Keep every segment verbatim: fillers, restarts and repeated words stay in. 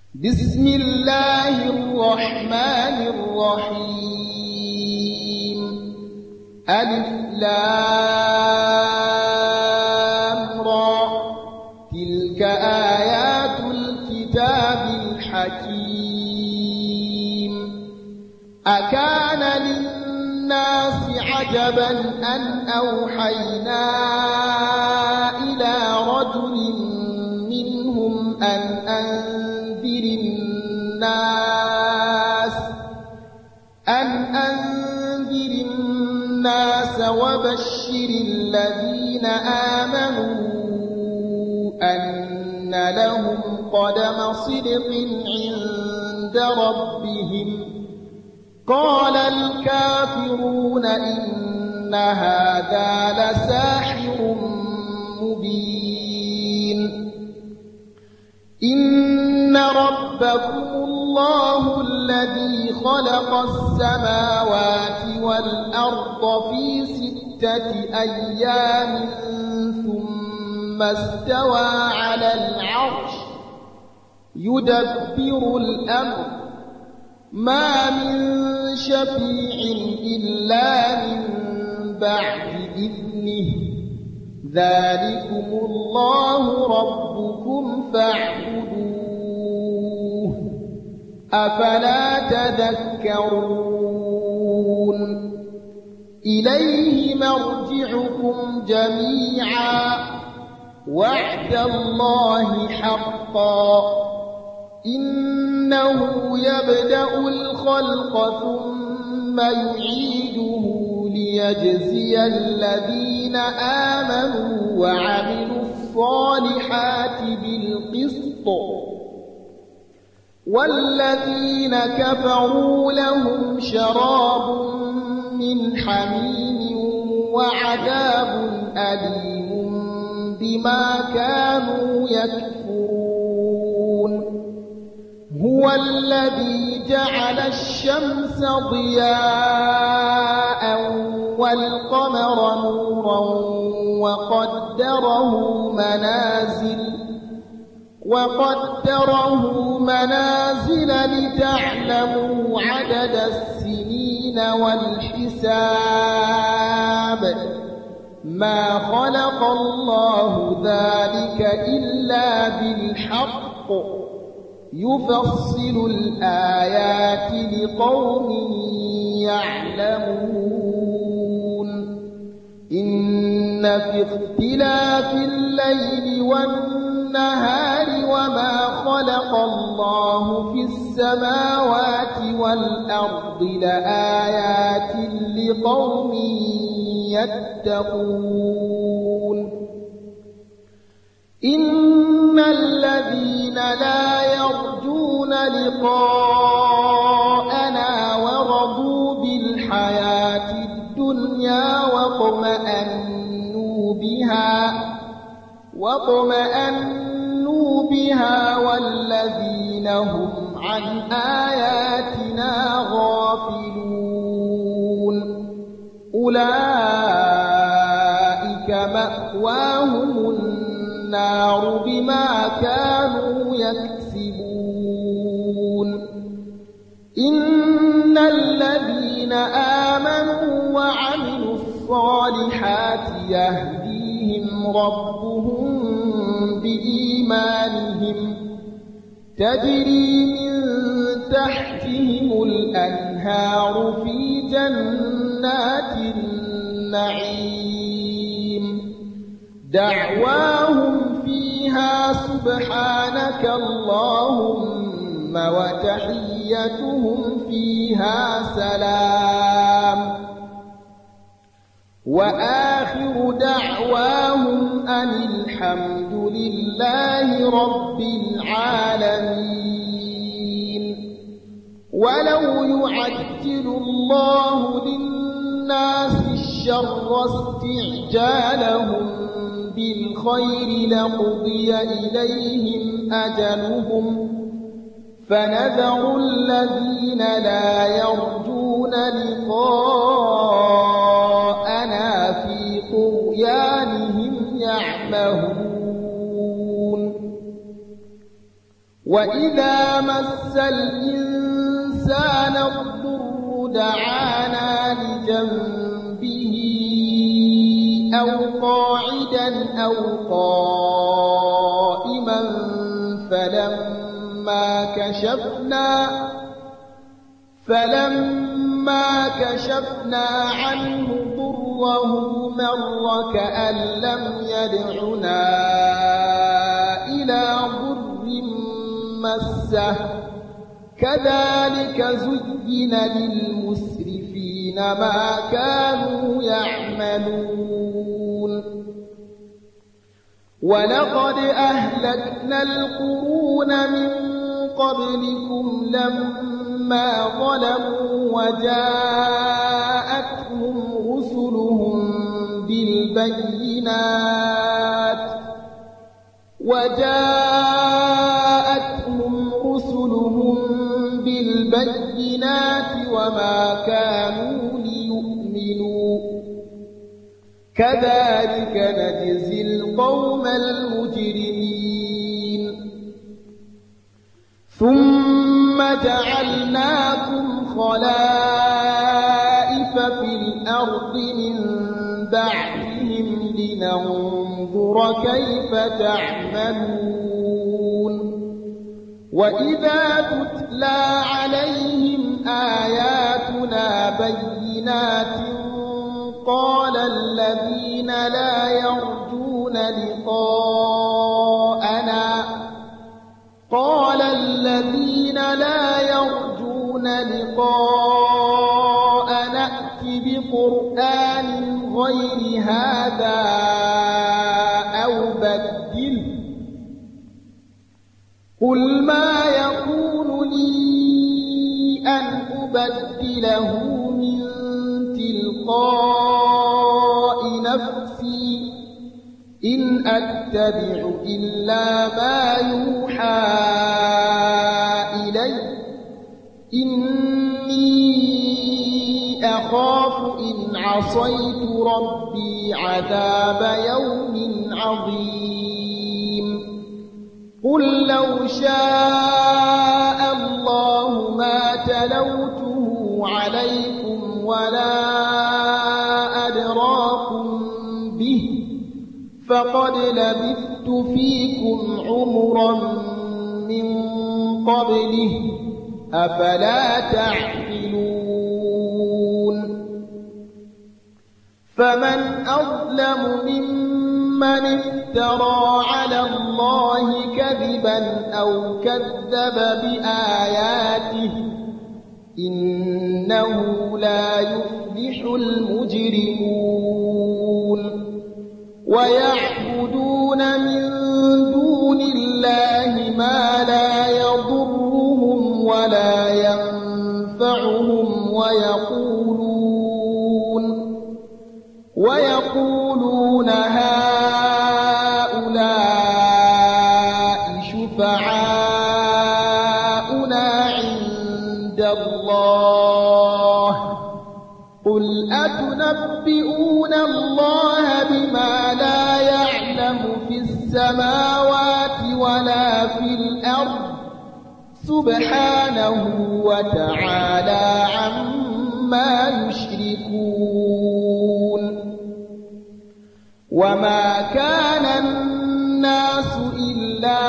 بسم الله الرحمن الرحيم. ألف لام را، تلك آيات الكتاب الحكيم. أكان للناس عجبا أن أوحينا إلى رجل منهم أن أنذر الناس أن أنذر الناس وبشر الذين آمنوا أن لهم قدم صدق عند ربهم. قال الكافرون إن هذا لساحر مبين. إن ربكم الله الذي خلق السماوات والأرض في ستة أيام ثم استوى على العرش يدبر الأمر ما من شفيع إلا من بعد إذنه ذلكم الله ربكم فاعبدوه أفلا تذكرون. إليه مرجعكم جميعا وعد الله حقا إنه يبدأ الخلق ثم يعيده ليجزي الذين آمنوا وعملوا الصالحات بالقسط والذين كفروا لهم شراب من حميم وعذاب أليم بما كانوا يكفرون. هو الذي جعل الشمس ضياء والقمر نورا وقدره منازل وقدره منازل لتعلموا عدد السنين والحساب. ما خلق الله ذلك إلا بالحق يفصل الآيات لقوم يعلمون. إن في اختلاف الليل والنهار وما خلق الله في السماوات والأرض لآيات لقوم يتقون. إن الذين لا يرجون لقاءنا ورضوا بالحياة الدنيا واطمأنوا بها واطمأنوا بها والذين هم عن آياتنا غافلون أولئك مأواهم النار بما كانوا يكسبون. إن الذين آمنوا وعملوا الصالحات يهديهم ربهم بإيمانهم تجري من تحتهم الأنهار في جنات النعيم دعواهم فيها سبحانك اللهم وتحيتهم فيها سلام وآخر دعواهم أن الحمد لله رب العالمين. ولو يعجل الله للناس الشر استعجالهم بالخير لقضي إليهم أجلهم فنذر الذين لا يرجون لقاءنا في طغيانهم يعمهون. وإذا مس الإنسان الضر دعانا لجنبه أو قاعدا أو قائما فلما كشفنا فلما كشفنا عنه ضره مر كأن لم يدعنا إلى ضر مسه كذلك زين للمسرفين ما كانوا يعملون ولقد أهلكنا القرون من قبلكم لما ظلموا وجاءتهم رسلهم بالبينات وجاءتهم رسلهم بالبينات وما كانوا ليؤمنوا كذلك نجزي القوم المجرمين ثم جعلناكم خلائف في الأرض من بعدهم لننظر كيف تعملون وإذا تتلى عليهم آياتنا بينات قال الذين لا يرجون لقاءنا قال الذين لا يرجون لقاءنا ائت بقرآن غير هذا أو بدله قل ما يكون لي أن أبدله من تلقاء نفسي إن أتبع إلا ما يوحى إلي إني أخاف إن عصيت ربي عذاب يوم عظيم قل لو شاء الله ما تلوته عليكم ولا أدراكم به فقد لبثت فيكم عمرا من قبله أفلا تعقلون فمن أظلم ممن افترى على الله كذبا أو كذب بآياته إنه لا يفلح المجرمون ويعبدون من دون الله ما لا يضرهم ولا ينفعهم ويقولون ويقولون هؤلاء شفعاؤنا عند الله قل أتنبئون الله بما لا يعلم في السماوات ولا في الأرض سبحانه وتعالى عما يشركون وما كان الناس إلا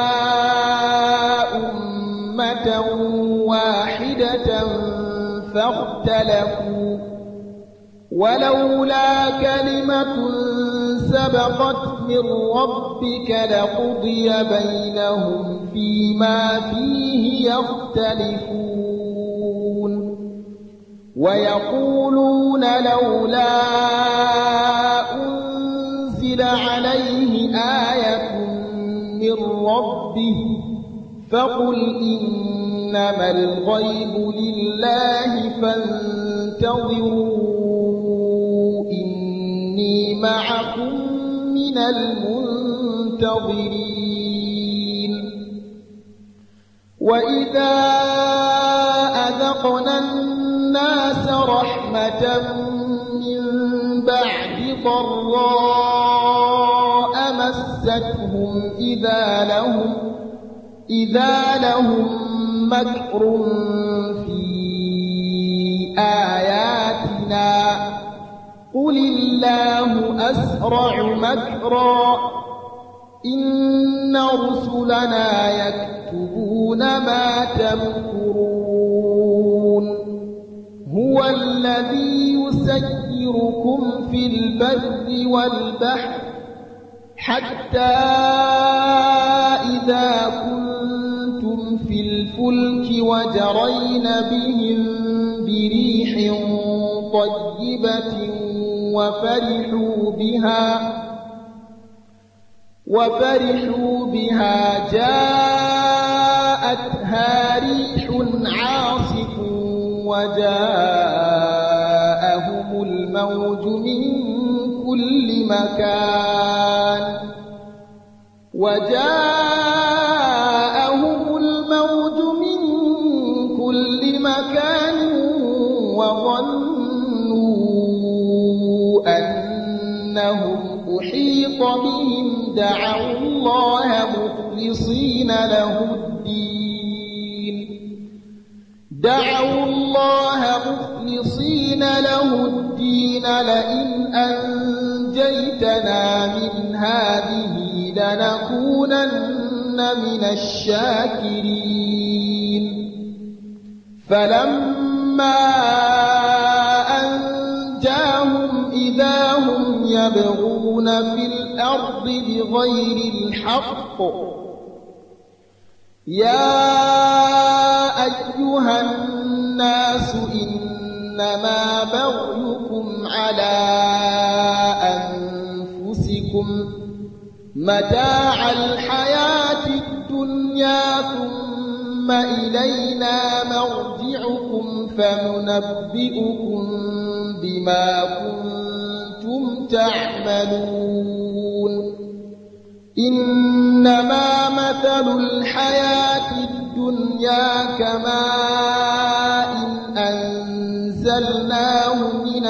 أمة واحدة فاختلفوا ولولا كلمة سبقت من ربك لقضي بينهم فيما فيه يختلفون ويقولون لولا أنزل عليه آية من ربه فقل إنما الغيب لله فانتظروا إني معكم من المنتظرين وإذا أذقنا الناس رحمة من بعد ضراء مستهم إذا لهم إذا لهم مكر في آياتنا قل الله أسرع مكرا إن رسلنا يكتبون ما تمكرون هو الذي يسيركم في البر والبحر حتى إذا كنتم في الفلك وجرين بهم بريح طيبة وفرحوا بها وفرحوا بها جاءتها ريح عاصف وجاءهم الموج من كل مكان وجاءهم الموج من كل مكان وظنوا أنهم أحيط بهم دعوا الله مخلصين له الدين دعوا الله مخلصين له الدين لئن أنجيتنا من هذه لنكونن من الشاكرين فلما أنجاهم إذا هم يبغون في الأرض بغير الحق يا أيها الناس إنما بغيكم على أنفسكم متاع الحياة الدنيا ثم إلينا مرجعكم فننبئكم بما كنتم تعملون إنما مثل الحياة الدنيا كماء أنزلناه من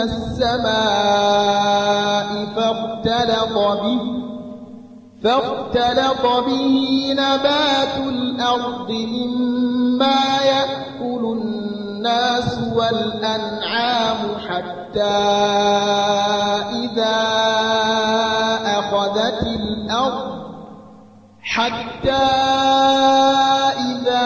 السماء فاختلط به فاختلط به نبات الأرض مما يأكل الناس والأنعام حتى إذا أخذت الأرض حتى إذا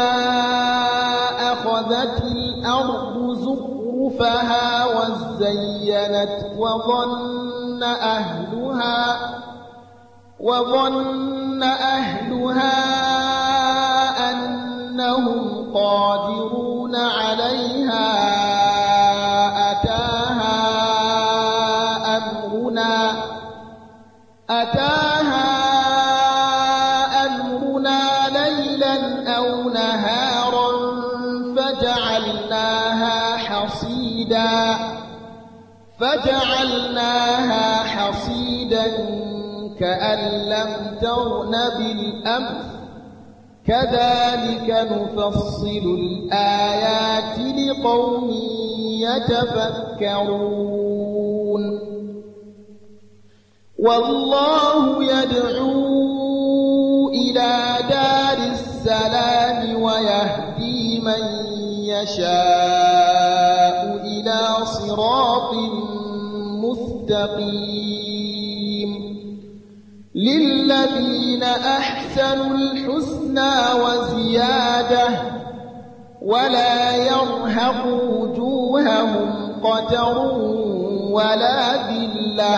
أخذت الأرض زخرفها وزينت وظن أهلها وظن أهلها أنهم قادرون عليها أتاها أمرنا أتاها أمرنا ليلا أو نهارا فجعلناها حصيدا فجعلناها حصيدا كأن لم تغن بالأمس كذلك نفصل الآيات لقوم يتفكرون والله يدعو إلى دار السلام ويهدي من يشاء إلى صراط مستقيم للذين أحسنوا الحسنى وزيادة ولا يرهق وجوههم قتر ولا ذلة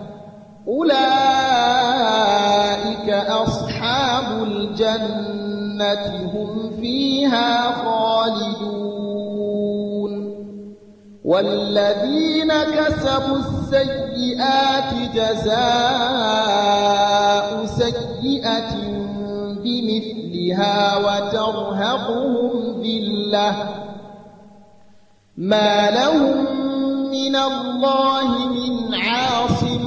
أولئك أصحاب الجنة هم فيها خالدون والذين كسبوا السيئات جزاء سيئة بمثلها وترهقهم ذلة ما لهم من الله من عاصم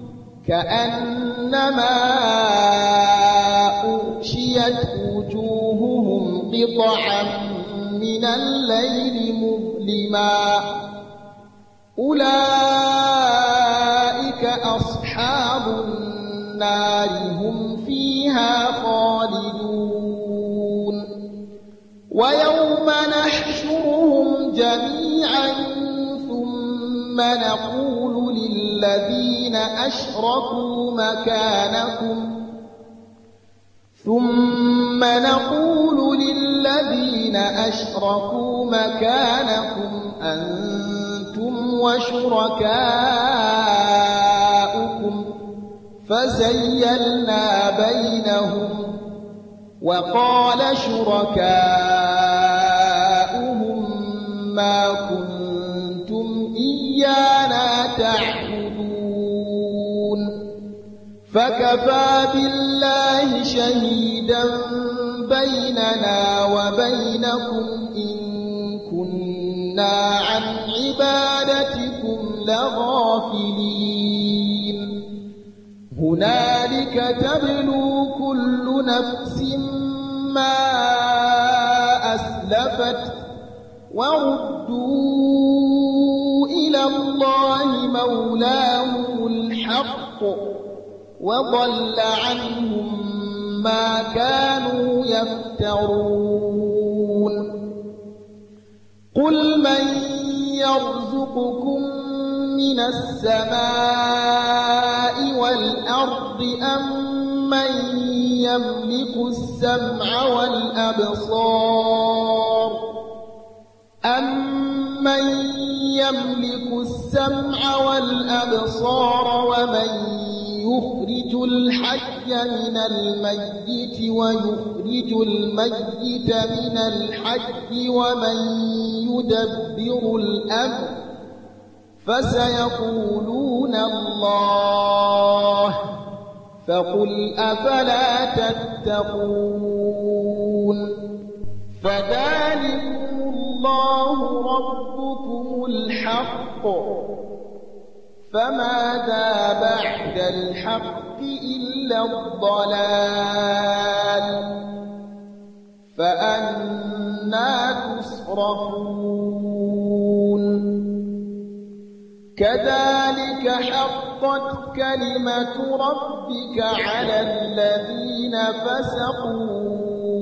كأنما أغشيت وجوههم قطعا من الليل مظلما أولئك أصحاب النار هم فيها خالدون ويوم نحشرهم جميعا ثم نقول للذين أشركوا مكانكم ثم نقول للذين أشركوا مكانكم أنتم وشركاؤكم فزيلنا بينهم وقال شركاؤهم ما كنتم إيانا تعبدون فكفى بالله شهيدا بيننا وبينكم إن كنا عن عبادتكم لغافلين هنالك تبلو كل نفس ما أسلفت وردوا إلى الله مولاهم الحق وضل عنهم ما كانوا يفترون قل من يرزقكم من السماء والأرض أم من يملك السمع والأبصار أَمَّن يَمْلِكُ السَّمْعَ وَالْأَبْصَارَ وَمَن يُخْرِجُ الْحَيَّ مِنَ الْمَيِّتِ وَيُخْرِجُ الْمَيِّتَ مِنَ الْحَيِّ وَمَن يُدَبِّرُ الْأَمْرَ فَسَيَقُولُونَ اللَّهُ فَقُلْ أَفَلَا تَتَّقُونَ فَذَلِكُمُ اللَّهُ رَبُّكُمُ الْحَقُّ فَمَاذَا بَعْدَ الْحَقِّ إِلَّا الضَّلَالُ فَأَنَّى تُصْرَفُونَ كَذَلِكَ حَقَّتْ كَلِمَةُ رَبِّكَ عَلَى الَّذِينَ فَسَقُوا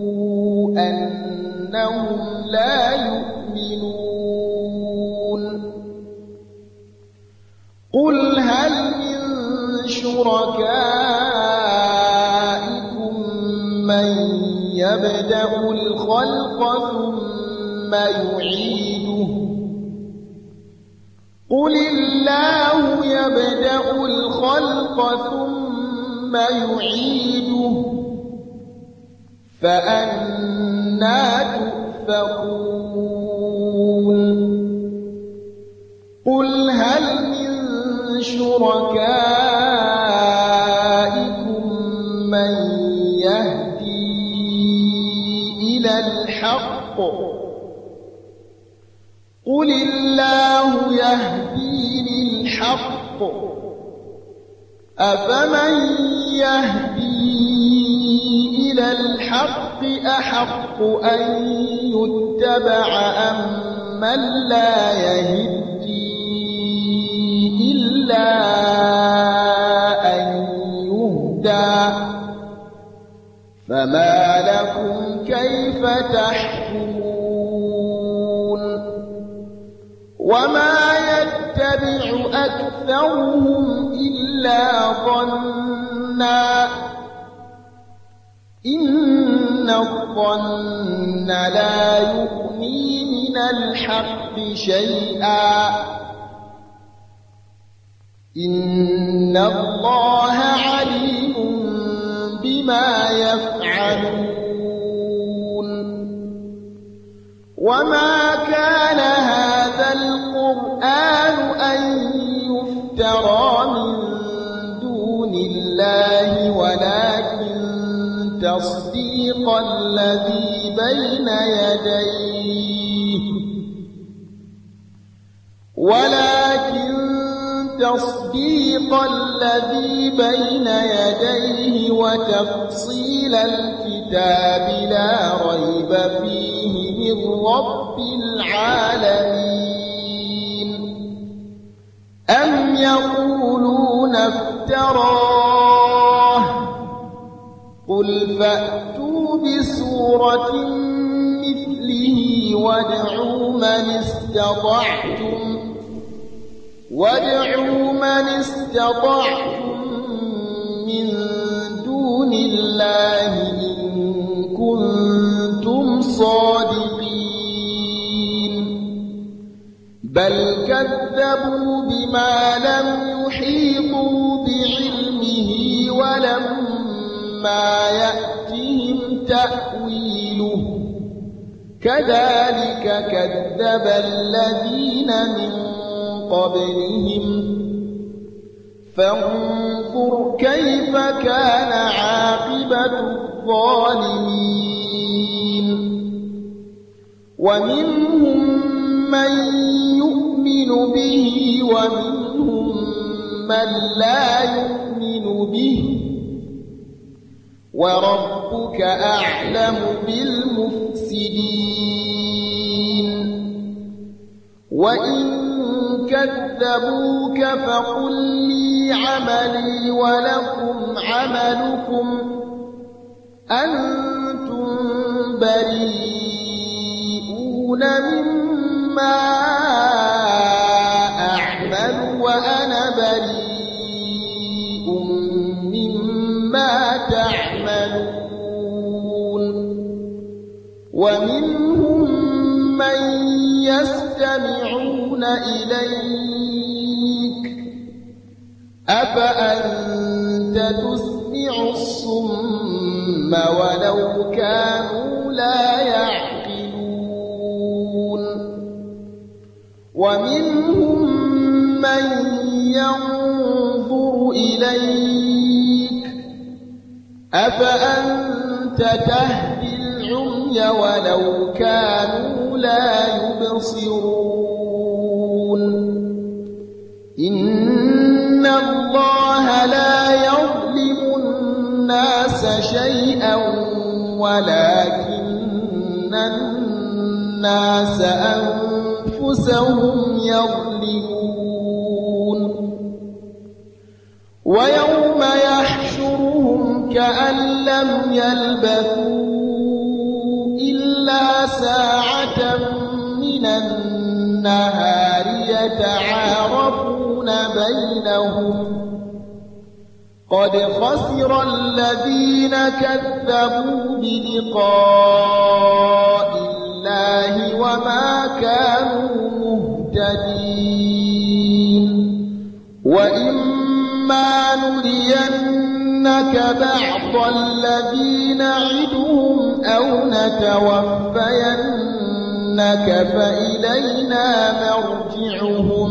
أَنَّهُمْ لَا يُؤْمِنُونَ قُلْ هَلْ مِن شُرَكَائِكُم مَّن يَبْدَأُ الْخَلْقَ ثُمَّ يُعِيدُهُ قُلِ اللَّهُ يَبْدَأُ الْخَلْقَ ثُمَّ يُعِيدُهُ فَأَنَّى تُؤْفَكُونَ قُلْ هَلْ مِن شُرَكَائِكُم مَّن يَهْدِي إِلَى الْحَقِّ قُلِ اللَّهُ يَهْدِي لِلْحَقِّ أَفَمَن يَهْدِي إِلَى الْحَقِّ أَحَقُّ أَن يُتَّبَعَ أَمَّن لَّا يَهِدِّي إِلَّا أَن يُهْدَىٰ فَمَا لَكُمْ كَيْفَ تَحْكُمُونَ وَمَا يَتَّبِعُ أَكْثَرُهُمْ إِلَّا ظَنًّا إِنَّ الظَّنَّ لَا يُغْنِي مِنَ الْحَقِّ شَيْئًا إِنَّ اللَّهَ عَلِيمٌ بِمَا يَفْعَلُونَ وَمَا كَانَ هَذَا الْقُرْآنُ أَن يُفْتَرَىٰ مِن دُونِ اللَّهِ وَلَٰكِن تَصْدِيقَ الَّذِي بَيْنَ يَدَيْهِ وَلَٰكِن تَصْدِيقَ الَّذِي بَيْنَ يَدَيْهِ وَتَفْصِيلَ الْكِتَابِ لَا رَيْبَ فِيهِ مِن رَّبِّ الْعَالَمِينَ أَمْ يَقُولُونَ افْتَرَاهُ قُلْ فَأْتُوا بِسُورَةٍ مِّثْلِهِ وادعوا من استطعتم وادعوا من استطعتم من دون الله إن كنتم صادقين بل كذبوا بما لم يحيطوا بعلمه ولما يأتهم تأويله كذلك كذب الذين من قبلهم فانظر كيف كان عاقبة الظالمين ومنهم من يؤمن به ومنهم من لا يؤمن به وربك أعلم بالمفسدين وإن كذبوك فقل لي عملي ولكم عملكم أنتم بريئون مما أعمل وأنا بريء مما تعملون ومنهم من يستمعون إليك أفأنت تسمع الصم ولو كانوا لا يعقلون ومنهم من ينظر إليك أفأنت تهدي العمي ولو كانوا لا يبصرون إن الله لا يظلم الناس شيئا ولكن الناس أنفسهم يظلمون ويوم يحشرهم كأن لم يلبثوا إلا ساعة من النهار يتعارفون بينهم قد خسر الذين كذبوا بلقاء الله وما كانوا مهتدين وإما نرينك بعض الذي نعدهم أو نتوفينك فإلينا مرجعهم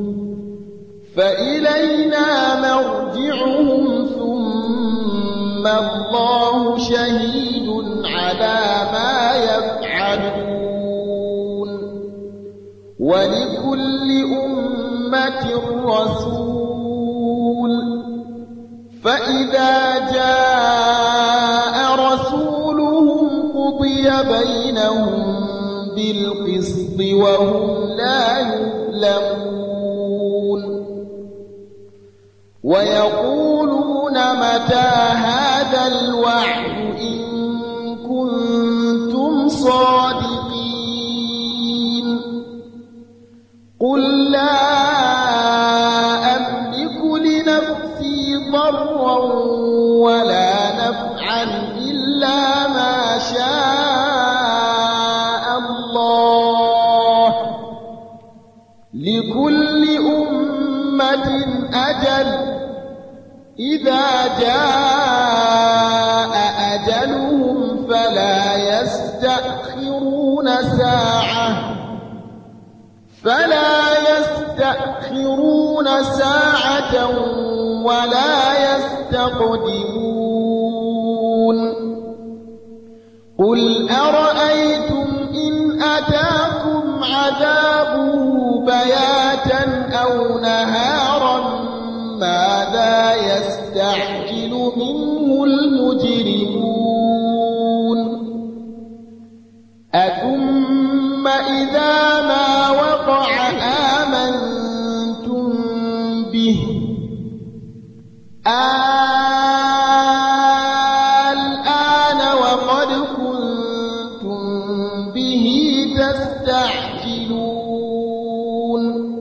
فإلينا مرجعهم ثم الله شهيد على ما يفعلون ولكل أمة رسول فإذا جاء رسولهم قضي بينهم بالقسط وهم لا يظلمون ويقولون متى هذا الوعد إن كنتم صادقين قل لا أملك لنفسي ضرا ولا نفعا إلا ما شاء الله لكل أمة أجل إذا جاء أجلهم فلا يستأخرون ساعة فلا يستأخرون ساعة ولا يستقدمون قل أرأيتم إن أتاكم عذابه بياتا أو نهارا ماذا يستعجل منه المجرمون أثم إذا ما وقع آمنتم به الآن وقد كنتم به تستعجلون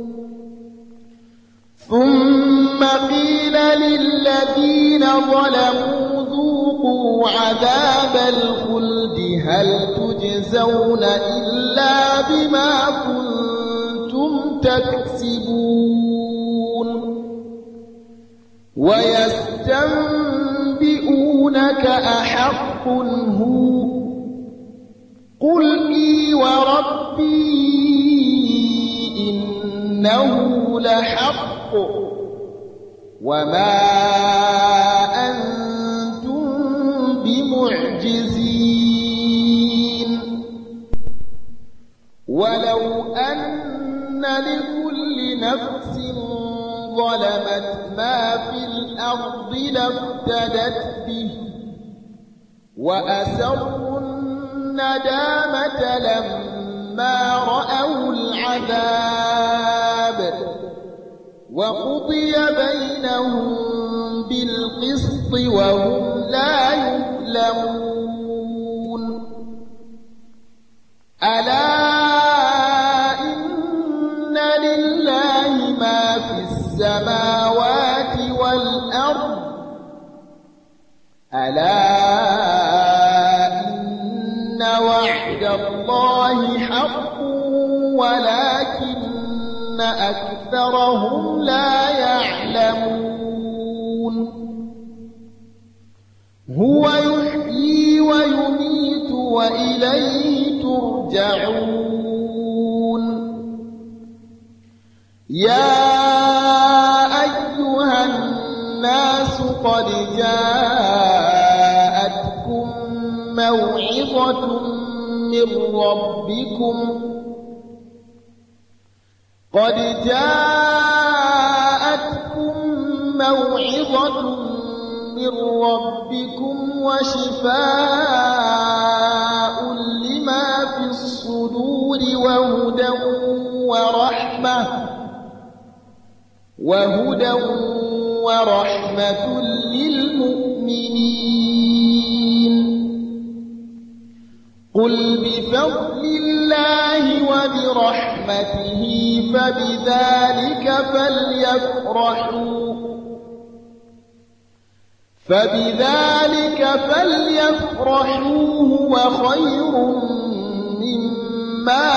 ثم قيل للذين ظلموا ذوقوا عذاب الخلد هل تجزون إلا بما كنتم تكسبون ويستنبئونك أحق هو قل إي وربي إنه لحق وما أنتم بمعجزين ولو أن لكل نفس ظلمت ما في الأرض لافتدت به وأسروا الندامة لما رأوا العذاب وقضي بينهم بالقسط وهم لا يظلمون ألا إن لله ما في السماوات والأرض ألا إن وعد الله حق ولكن أكثرهم لا يعلمون هو يحيي ويميت وإليه ترجعون يا أيها الناس قد جاءتكم موعظة من ربكم قد جاءتكم موعظة من ربكم وشفاء لما في الصدور وهدى ورحمة وهدى ورحمة للمؤمنين قل بفضل الله وبرحمته فبذلك فليفرحوا فبذلك فليفرحوا هو خير مما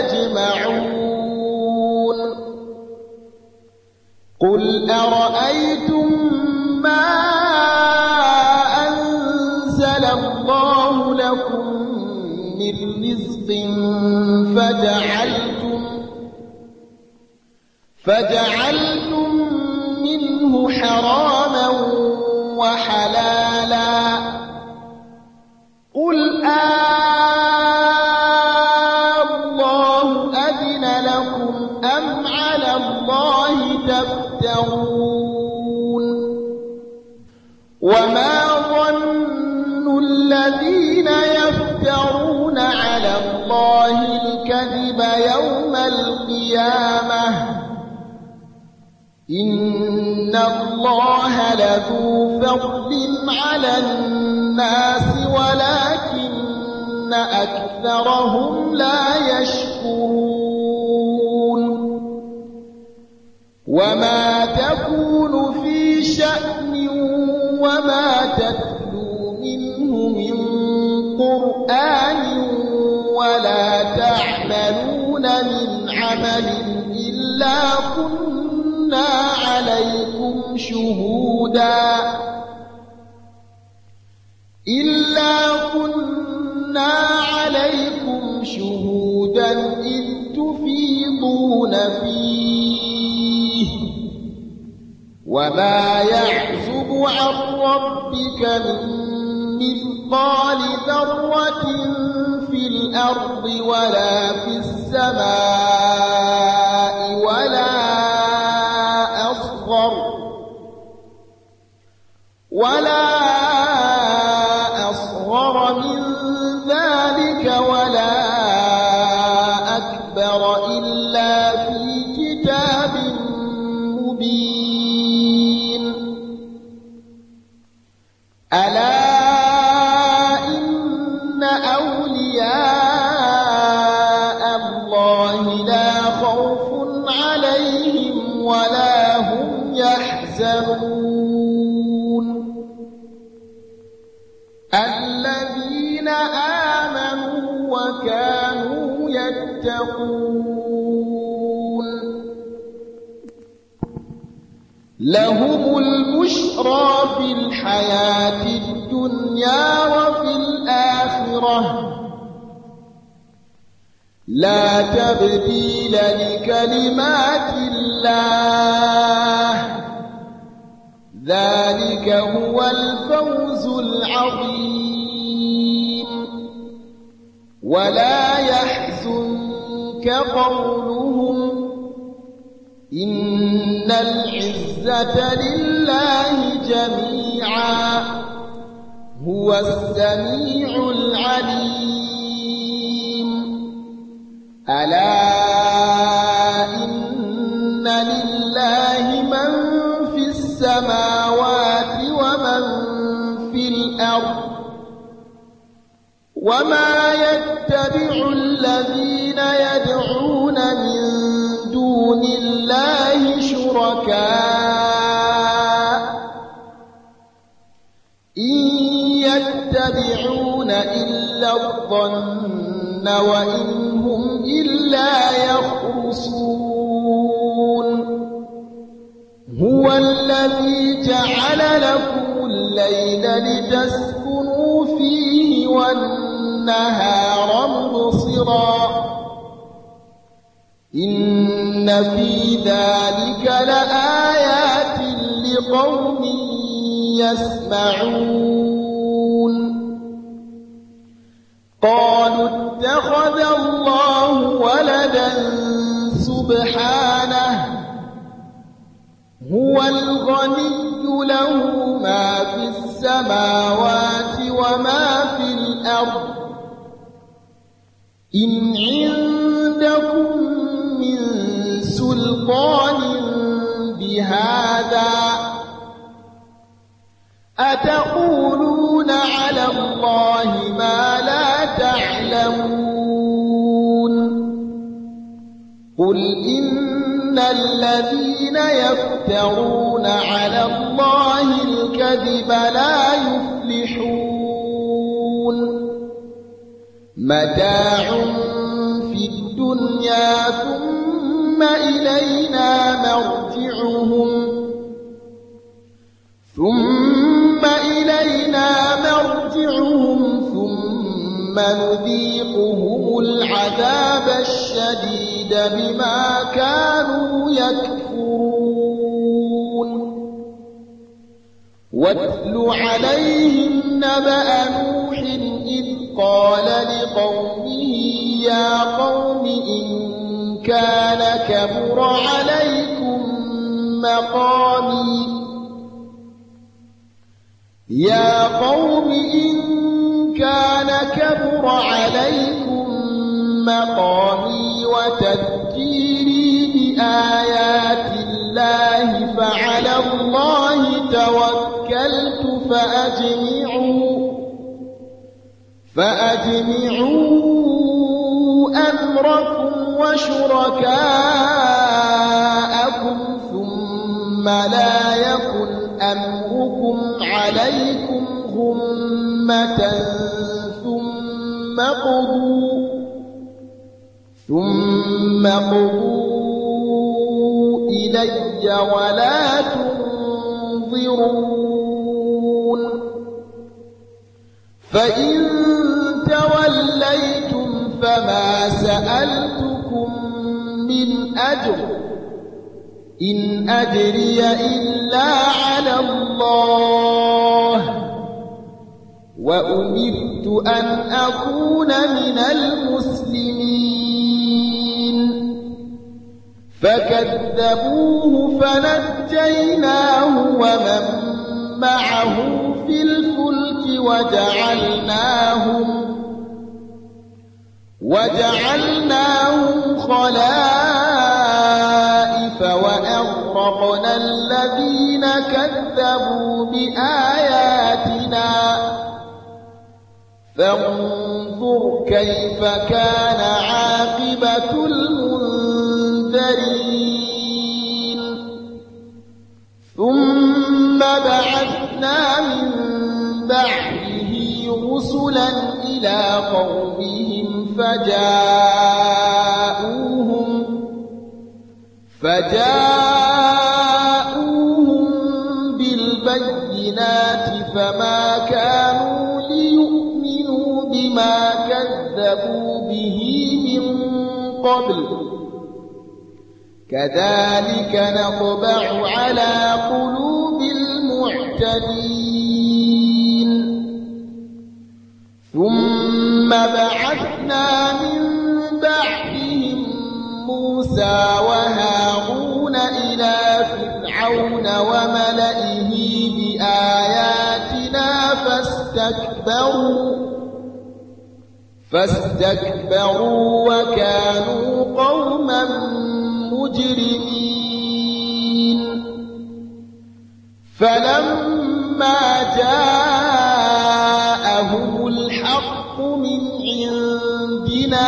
يجمعون قل أرأيتم ما أنزل الله لكم من رزق فجعلتم فجعلتم منه حراما وحلالا قل آه الله أذن لكم أم على الله تفترون وما ظن الذين يفترون على الله الكذب يوم القيامة إن الله لذو فضل على الناس ولكن أكثرهم لا يشكرون وما تكون في شأن وما تتلو منه من قرآن ولا تعملون من عمل إلا كنا عليكم شهودا إلا كنا عليكم شهودا إذ تفيضون فيه وما يعزب عن ربك من مثقال ذرة في الأرض ولا في السماء ولا أصغر ولا أصغر من ذلك ولا أكبر إلا في كتاب مبين ألا إن أولياء خوف عليهم ولا هم يحزنون الذين آمنوا وكانوا يتقون لهم البشرى في الحياة الدنيا وفي الآخرة لا تبديل لكلمات الله ذلك هو الفوز العظيم ولا يحزنك قولهم إن العزة لله جميعا هو السميع العليم ألا إن لله من في السماوات ومن في الأرض وما يتبع الذين يدعون من دون الله شركاء إن يتبعون إلا الظن وإن هم إلا يخرصون هو الذي جعل لكم الليل لتسكنوا فيه والنهار مبصرا إن في ذلك لآيات لقوم يسمعون قالوا اتخذ الله ولدا سبحانه هو الغني له ما في السماوات وما في الأرض إن عندكم من سلطان بهذا أتقولون على الله ما لا تعلمون قل إن الذين يفترون على الله الكذب لا يفلحون متاع في الدنيا ثم إلينا مرجعهم ثم إلينا مرجعهم ثم نذيقهم العذاب الشديد بما كانوا يكفرون واتل عليهم نبأ نوح إذ قال لقومه يا قوم إن كان كبر عليكم مقامي يا قوم إن كان كبر عليكم مقامي وتذكيري بآيات الله فعلى الله توكلت فأجمعوا فأجمعوا أمركم وشركاءكم ثم لا يكن أمركم عليكم غمة ثم قضوا ثم قضوا إلي ولا تنظرون فإن توليتم فما سألتكم من أجر إن أجري إلا على الله وأمرت أن أكون من المسلمين فكذبوه فنجيناه ومن معه في الفلك وجعلناهم وجعلناهم خلائف وأغرقنا الذين كذبوا بآياتنا فانظر كيف كان عاقبة المنذرين إلى قومهم فجاءوهم فجاءوهم بالبينات فما كانوا ليؤمنوا بما كذبوا به من قبل كذلك نطبع على قلوب المعتدين ثم بعثنا من بعدهم موسى وهارون إلى فرعون وملئه بآياتنا فاستكبروا فاستكبروا وكانوا قوما مجرمين فلما جاءهم الحق من عندنا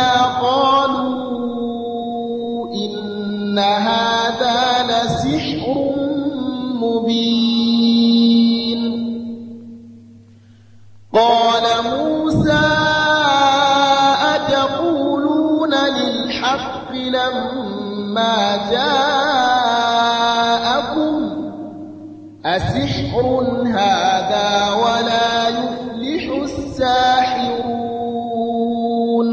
قالوا إن هذا لسحر مبين قال موسى أتقولون للحق لما جاءكم أسحر هذا ولا يفلح الساحرون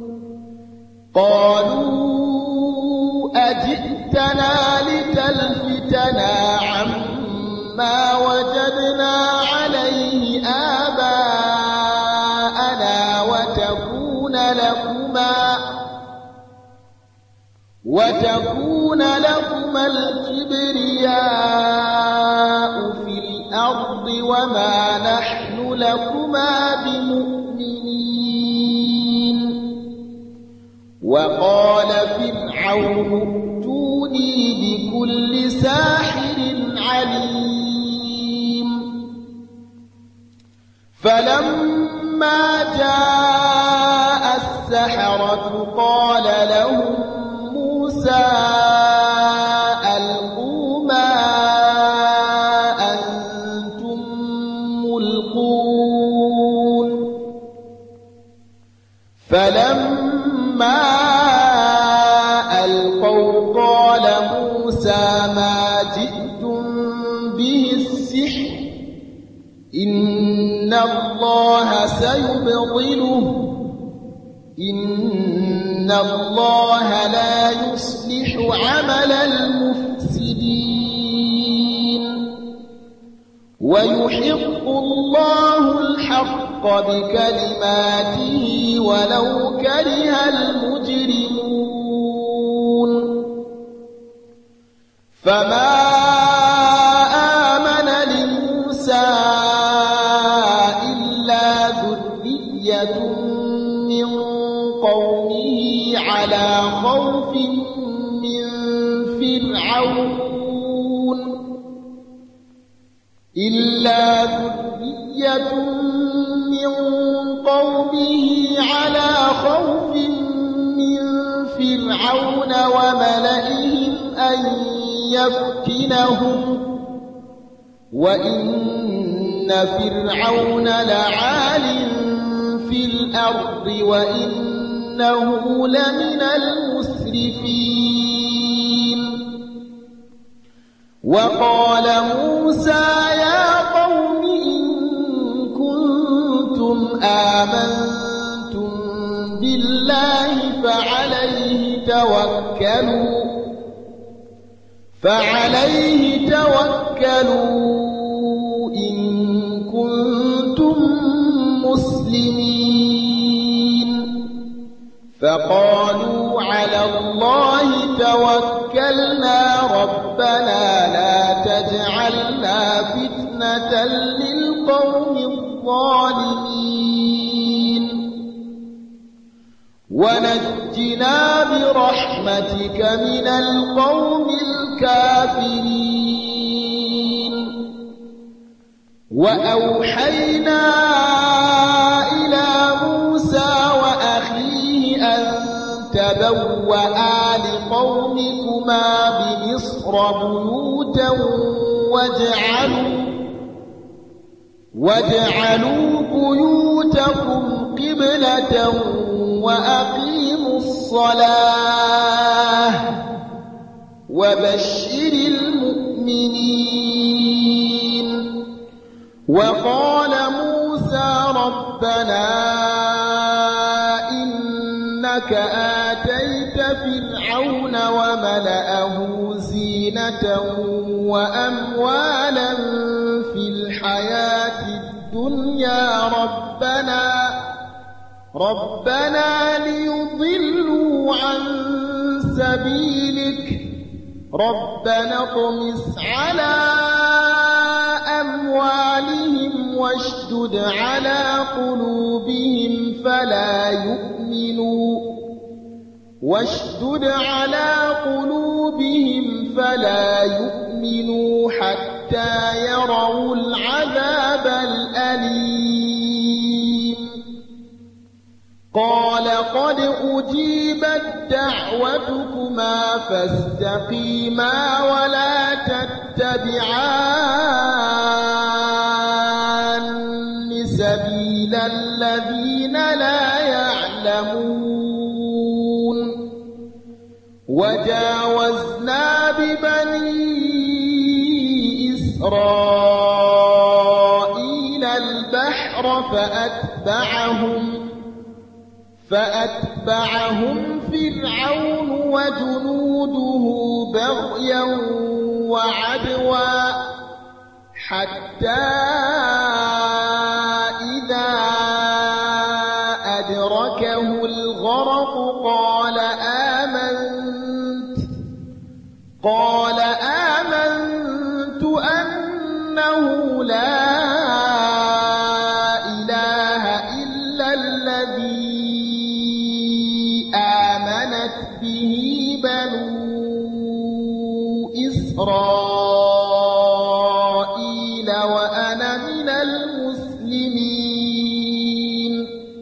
قالوا أجئتنا لتلفتنا عما وجدنا عليه آباءنا وتكون لكما وتكون لكما الكبرياء في الأرض وما نحن لكما بمؤمنين وقال فرعون ائتوني بكل ساحر عليم فلما جاء السحرة قال لهم موسى ألقوا ما أنتم ملقون فلما ألقوا قال موسى ما جئتم به السحر إن الله سيبطله إن الله لا يصلح عمل المفسدين ويحق الله الحق بكلماته ولو كره المجرمون فما آمن لموسى إلا ذرية من قومه على خوف من فرعون إلا ذرية من قومه على خوف من فرعون وملئهم أن يفتنهم وإن فرعون لعال في الأرض وإنه لمن المسرفين وقال موسى يا قوم إن كنتم آمنتم بالله فعليه توكلوا فعليه توكلوا إن كنتم مسلمين فقالوا على الله توكلنا ربنا لا تجعلنا فتنة للقوم الظالمين ونجنا برحمتك من القوم الكافرين وأوحينا إلى موسى وأخيه أن تبوأ لقومكما بمصر بيوتا واجعلوا واجعلوا بيوتكم قبلة وأقيموا الصلاة وبشر المؤمنين. وقال موسى ربنا إنك آتيت فرعون وملأه زينة وأموالا في الحياة الدنيا ربنا ربنا ليضلوا عن سبيلك ربنا اطمس على أموالهم واشدد على قلوبهم فلا يؤمنوا واشدد على قلوبهم فلا يؤمنوا حتى يروا العذاب الأليم. قال قد أجيبت دعوتكما فاستقيما ولا تتبعان سبيل الذين لا يعلمون. وجاوزنا ببني إسرائيل البحر فأتبعهم فأتبعهم فرعون وجنوده بغيا وعدوا حتى إذا أدركه الغرق قال آمنت قال آمنت أنه لا إله إلا الذي آمنت به بنو إسرائيل وأنا من المسلمين.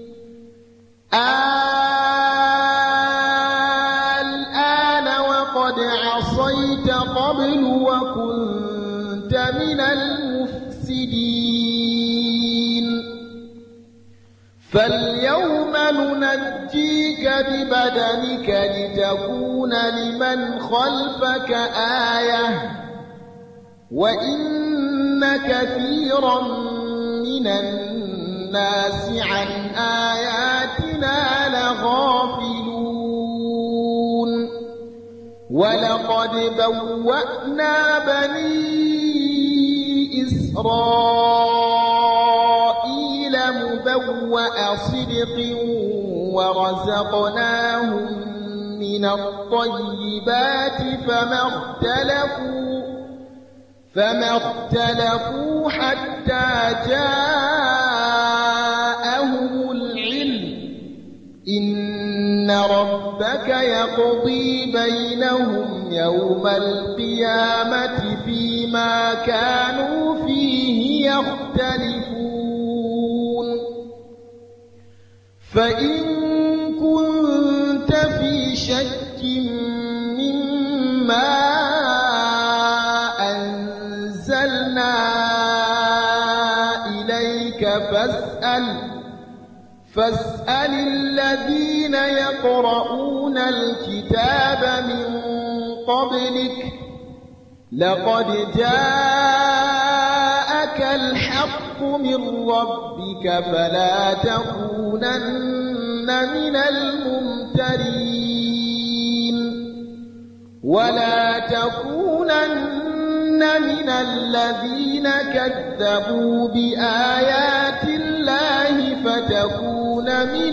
الآن وقد عصيت قبل وكنت من المفسدين فاليوم ننجيك ببدنك لتكون لمن خلفك آية وإن كثيرا من الناس عن آياتنا لغافلون. ولقد بوأنا بني إسرائيل مبوأ صدق ورزقناهم من الطيبات فما اختلفوا فما اختلفوا حتى جاءهم العلم إن ربك يقضي بينهم يوم القيامة فيما كانوا فيه يختلفون. فإن كنت في شك مما أنزلنا إليك فاسأل فاسأل الذين يقرؤون الكتاب من قبلك لقد جاءك الحق من ربك فلا تكونن من الممترين ولا تكونن من الذين كذبوا بآيات الله فتكون من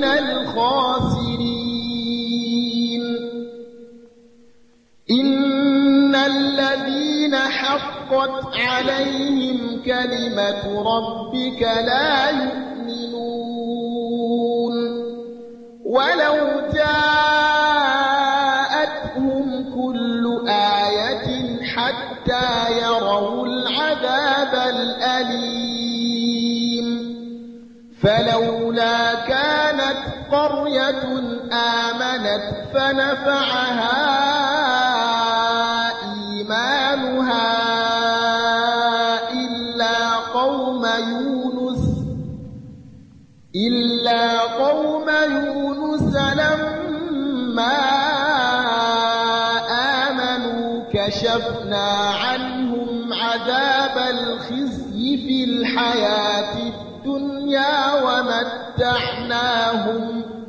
الخاسرين. إن الذين حقت عليهم كلمة ربك لا يؤمنون ولو جاءتهم كل آية حتى يروا العذاب الأليم. فلولا كانت قرية آمنت فنفعها إيمانها إلا قوم يونس إلا فَلَمَّا آمَنُوا كَشَفْنَا عَنْهُمْ عَذَابَ الْخِزْيِ فِي الْحَيَاةِ الدُّنْيَا وَمَتَّعْنَاهُمْ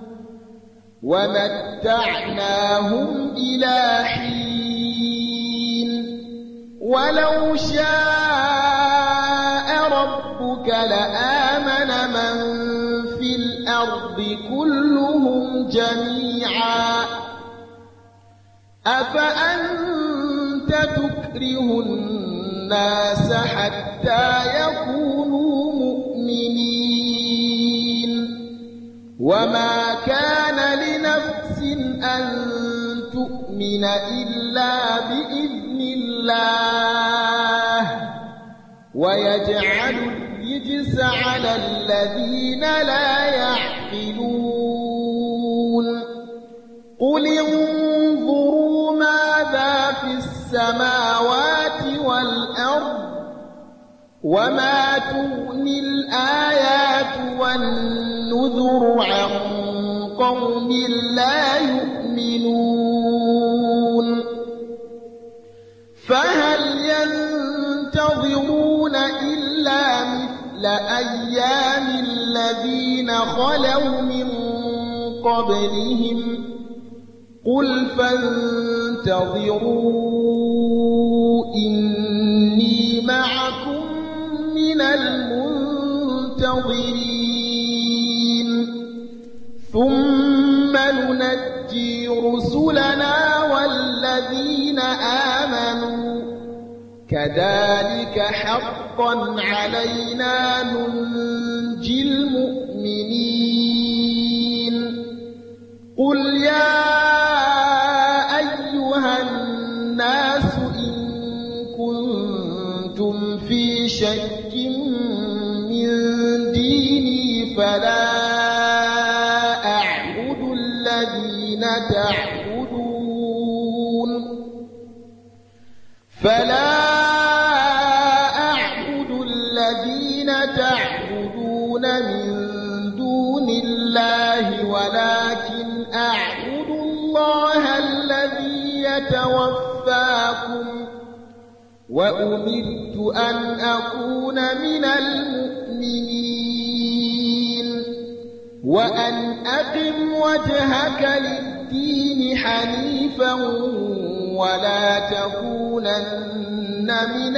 وَمَتَّعْنَاهُمْ إِلَى حِينٍ وَلَوْ شَاءَ رَبُّكَ لَآمَنَ مَن فِي الْأَرْضِ كُلُّهُمْ جَمِيعًا أَفَأَنتَ تُكْرِهُ النَّاسَ حَتَّى يَكُونُوا مُؤْمِنِينَ وَمَا كَانَ لِنَفْسٍ أَن تُؤْمِنَ إِلَّا بِإِذْنِ اللَّهِ وَيَجْعَلُ الرِّجْسَ عَلَى الَّذِينَ لَا يَعْقِلُونَ قُلِ انظُرُوا مَاذَا فِي السَّمَاوَاتِ وَالْأَرْضِ وَمَا تُغْنِي الْآيَاتُ وَالنُّذُرُ عَن قَوْمٍ لَّا يُؤْمِنُونَ فَهَلْ يَنتَظِرُونَ إِلَّا مِثْلَ أَيَّامِ الَّذِينَ خَلَوْا مِن قَبْلِهِمْ قُلْ فَانتَظِرُوا إِنِّي مَعَكُم مِّنَ الْمُنتَظِرِينَ ثُمَّ نُنَجِّي رُسُلَنَا وَالَّذِينَ آمَنُوا كَذَلِكَ حَقًّا عَلَيْنَا نُنجِي الْمُؤْمِنِينَ قُلْ يَا أَيُّهَا النَّاسُ إِن كُنتُمْ فِي شَكٍّ مِّن دِينِي فَلَا أَعْبُدُ الَّذِينَ تَعْبُدُونَ فَلَا أَعْبُدُ الَّذِينَ تَعْبُدُونَ مِن دُونِ اللَّهِ وَلَكِنْ أَعْبُدُ اللَّهَ الَّذِي يَتَوَفَّاكُمْ وَأُمِرْتُ أَنْ أَكُونَ مِنَ الْمُؤْمِنِينَ وَأَنْ أَقِمْ وَجْهَكَ لِلدِّينِ حَنِيفًا وَلَا تَكُونَنَّ مِنَ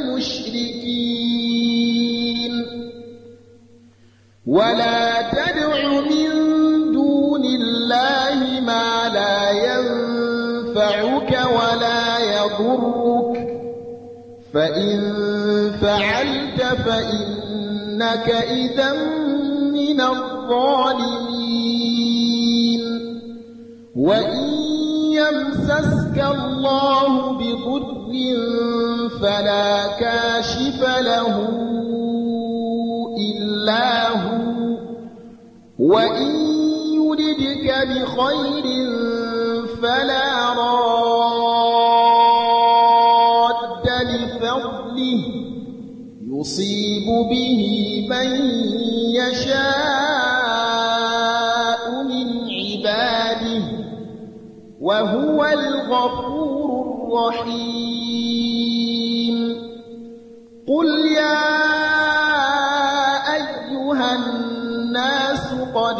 الْمُشْرِكِينَ وَلَا تَدْعُ مِن دُونِ اللَّهِ مَا لَا يَنفَعُكَ وَلَا يَضُرُّكَ فَإِن فَعَلْتَ فَإِنَّكَ إِذًا مِّنَ الظَّالِمِينَ وَإِن يَمْسَسْكَ اللَّهُ بِضُرٍّ فَلَا كَاشِفَ لَهُ إِلَّا هُوَ وَإِن يُرِدْكَ بِخَيْرٍ فَلَا رَادَّ لِفَضْلِهِ يُصِيبُ بِهِ مَن يَشَاءُ مِنْ عِبَادِهِ وَهُوَ الْغَفُورُ الرَّحِيمُ قُلْ يَا أَيُّهَا النَّاسُ قَدْ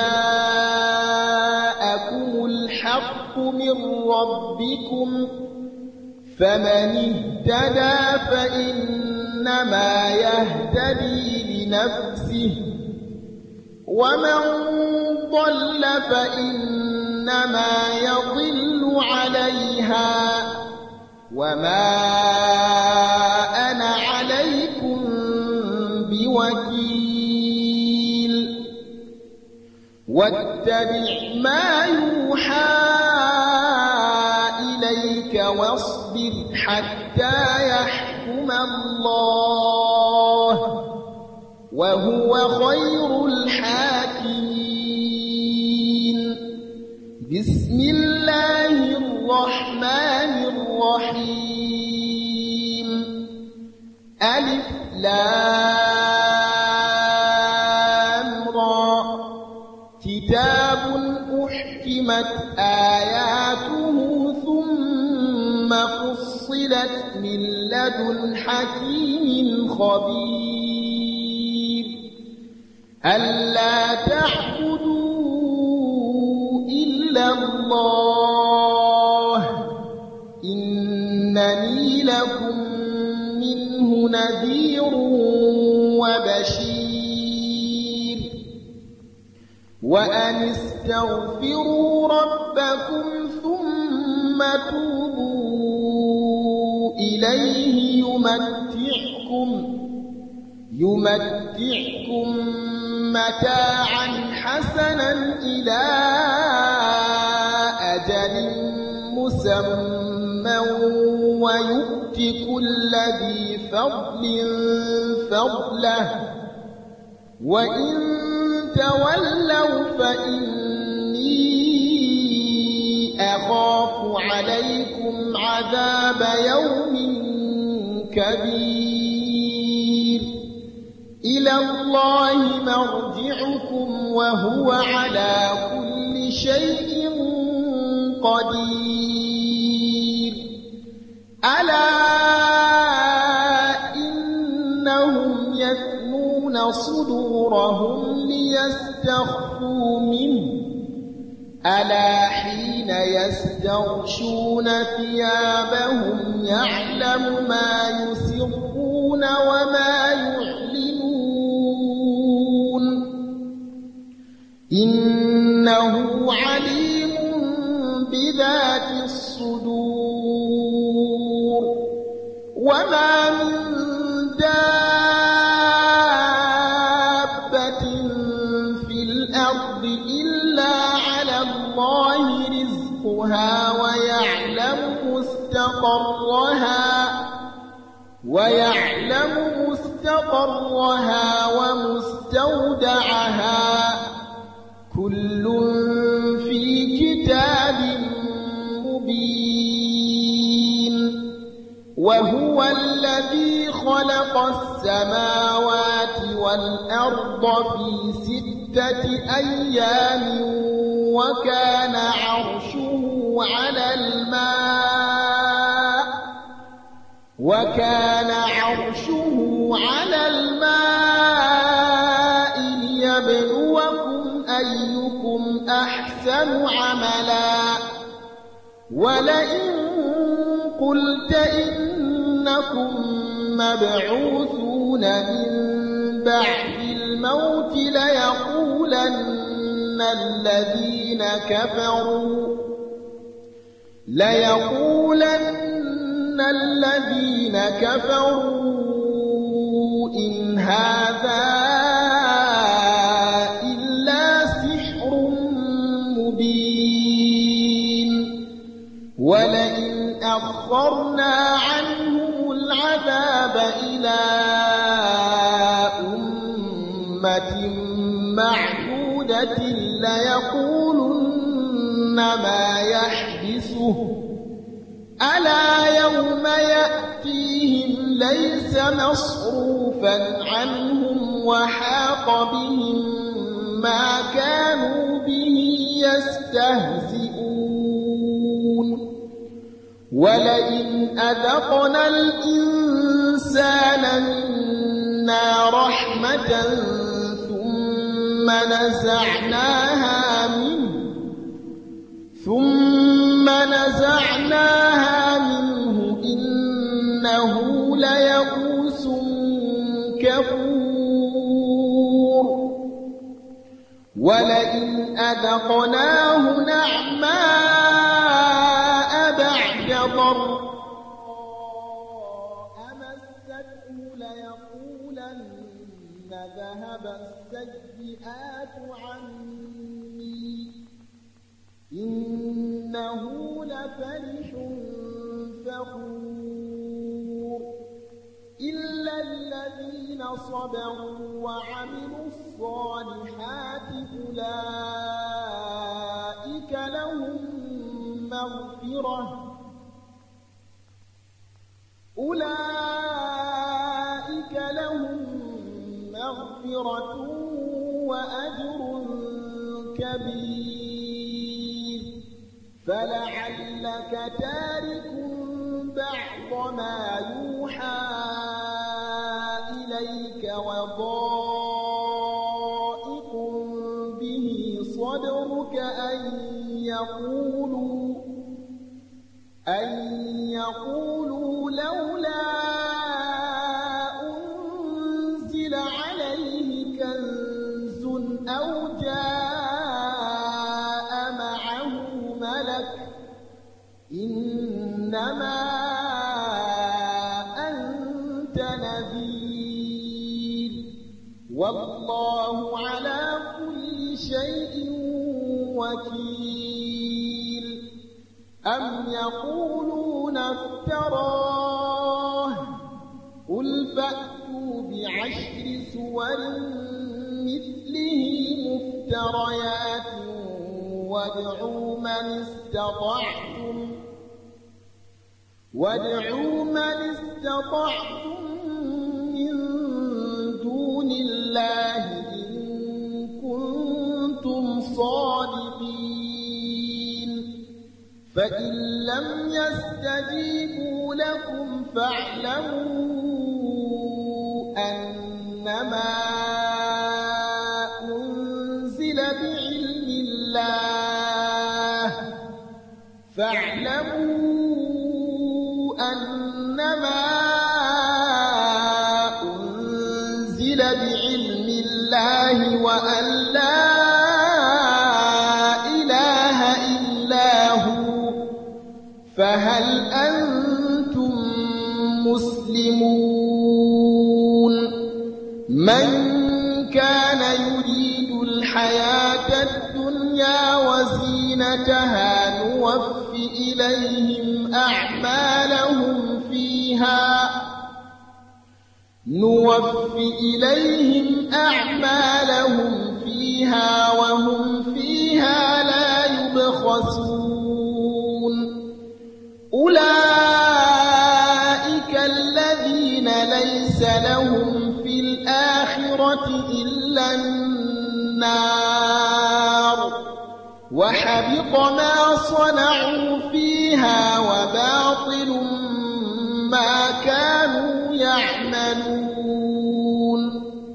جَاءَكُمُ الْحَقُّ مِنْ رَبِّكُمْ فَمَنِ اهْتَدَى فَإِنَّمَا يَهْتَدِي لِنَفْسِهِ وَمَنْ ضَلَّ فَإِنَّمَا يَضِلُّ عَلَيْهَا وَمَا أَنَا عَلَيْكُمْ بِوَكِيلٍ وَاتَّبِعْ مَا يُوحَى إِلَيْكَ وَاصْبِرْ حَتَّى يَحْكُمَ اللَّهُ وَهُوَ خَيْرُ الْحَاكِمِينَ بِسْمِ اللَّهِ الرَّحْمَنِ الرَّحِيمِ أَلِفْ لام را كتاب أحكمت آياته ثم فصلت من لدن حكيم خبير ألا تعبدوا إلا الله إنني لكم منه نذير وبشير وأن استغفروا ربكم ثم توبوا إليه يمتعكم يمتعكم متاعا حسنا إلى أجل مسمى ويؤت كل ذي فضل فضله وإن تولوا فإني أخاف عليكم عذاب يوم كبير إلى الله مرجعكم وهو على كل شيء قدير ألا إنهم يثنون صدورهم ليستخفوا منه ألا حين يستغشون ثيابهم يعلم ما يسرون وما يعلنون إنه عليم بذات الصدور وما من دابة في الأرض إلا على الله رزقها ويعلم مستقرها ويعلم مستقرها ومستودعها كل في كتاب مبين وهو الذي خلق السماوات والأرض في ستة أيام وكان عرشه على الماء وكان عرشه على الماء ليبلوكم أيكم أحسن عملا ولئن قلت إنكم مبعوثون من بعد الموت ليقولن الذين كفروا ليقولن الذين كفروا إن هذا إلا سحر مبين ولئن أخرنا عنهم العذاب إلى أمة معدودة ليقولن ما يحبسه ألا يوم يأتيهم ليس مصروفا عنهم وحاق بهم ما كانوا به يستهزئون ولئن أذقنا الإنسان منا رحمة ثم نزعناها منه ثم نزعناها منه إنه ليئوس كفور ولئن أذقناه نعماء بعد ضراء مسته ليقولن ذهب السيئات عني إنه لفرح فخور إلا الذين صبروا وعملوا الصالحات أولئك لهم مغفرة أولئك لهم مغفرة وأجر كبير فلعلك تارك بعض ما يوحى إليك وضائق به صدرك أن يقولوا أن يقولوا لولا أنزل عليه كنز أو جاء معه ملك إنما أنت نذير والله على كل شيء وكيل أم يقولون افتراه قل فأتوا بعشر سور مثله مفتريات وادعوا من استطعتم وادعوا من استطعتم من دون الله إن كنتم صادقين فإن لم يستجيبوا لكم فاعلموا أنما أنزل بعلم الله فاعلموا أنما أنزل بعلم الله وأن لا إله إلا هو فهل أنتم مسلمون من كان يريد الحياة الدنيا وزينتها نوفِ إليهم أعمالهم فيها نوفِ إليهم أعمالهم فيها وهم فيها لا يبخسون أولئك الذين ليس لهم في الآخرة إلا النار وحبط ما صنعوا فيها وباطل ما كانوا يعملون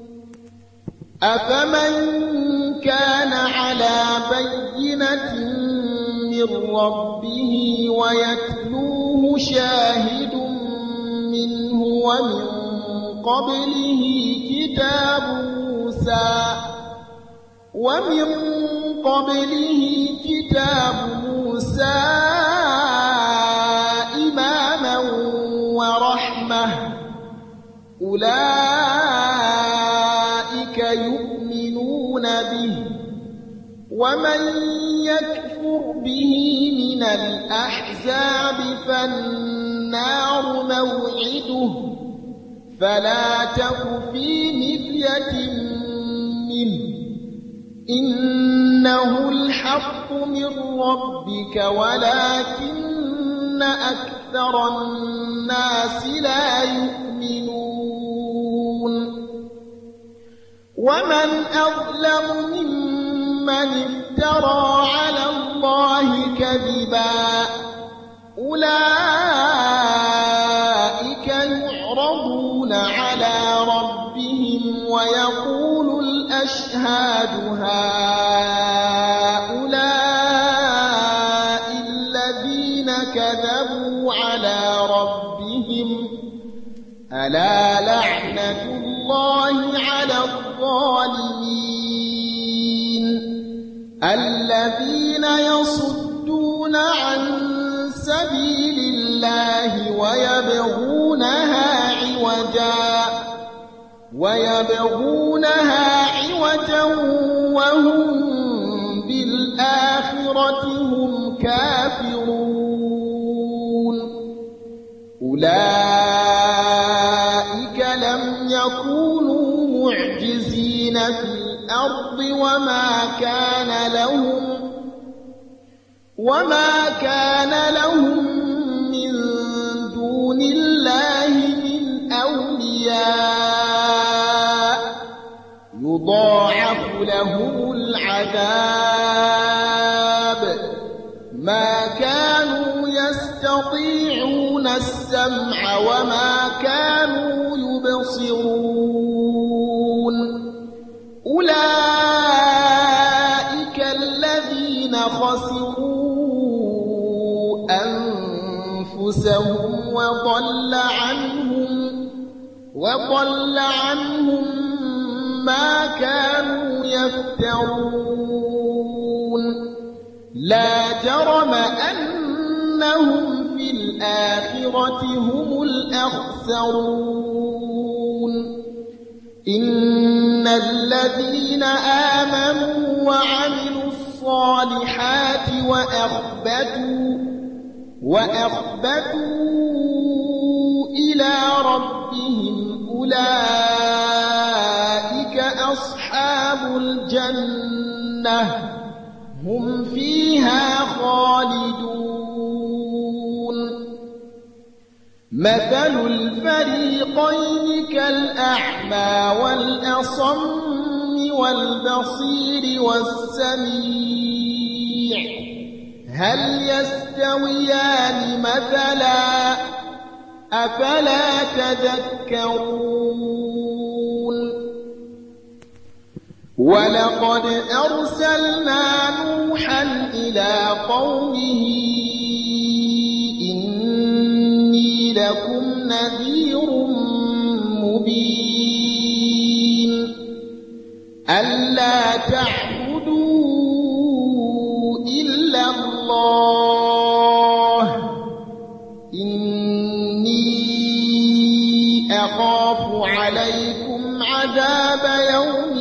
أفمن كان على بينة من ربه ويتلوه شاهد منه ومن قبله كتاب موسى ومن قبله كتاب موسى إماما ورحمة أولئك يؤمنون به ومن يكفر به من الأحزاب فالنار موعده فلا تك في مرية منه إنه الحق من ربك ولكن أكثر الناس لا يؤمنون ومن أظلم ممن افترى على الله كذبا أولئك يعرضون على ربهم ويقول الأشهاد هؤلاء الذين كذبوا على ربهم ألا لعنة الله على الظالمين الذين يصدون عن سبيل الله ويبغونها عوجا ويبغونها عوجا وهم بالآخرة هم كافرون أولئك لم يكونوا معجزين في الأرض وما كان لهم وما كان لهم من دون الله من أولياء يضاعف لهم العذاب ما ما كانوا يستطيعون السمع وما كانوا يبصرون أولئك الذين خسروا أنفسهم وضل عنهم وضل عنهم ما كانوا يفترون لا جرم أنهم في الآخرة هم الأخسرون إن الذين آمنوا وعملوا الصالحات وأخبتوا وأخبتوا إلى ربهم أولئك أصحاب الجنة هم فيها خالدون مثل الفريقين كالأعمى والأصم والبصير والسميع هل يستويان مثلا أفلا تذكرون ولقد أرسلنا نوحا إلى قومه إني لكم نذير مبين ألا تعبدوا إلا الله إني أخاف عليكم عذاب يوم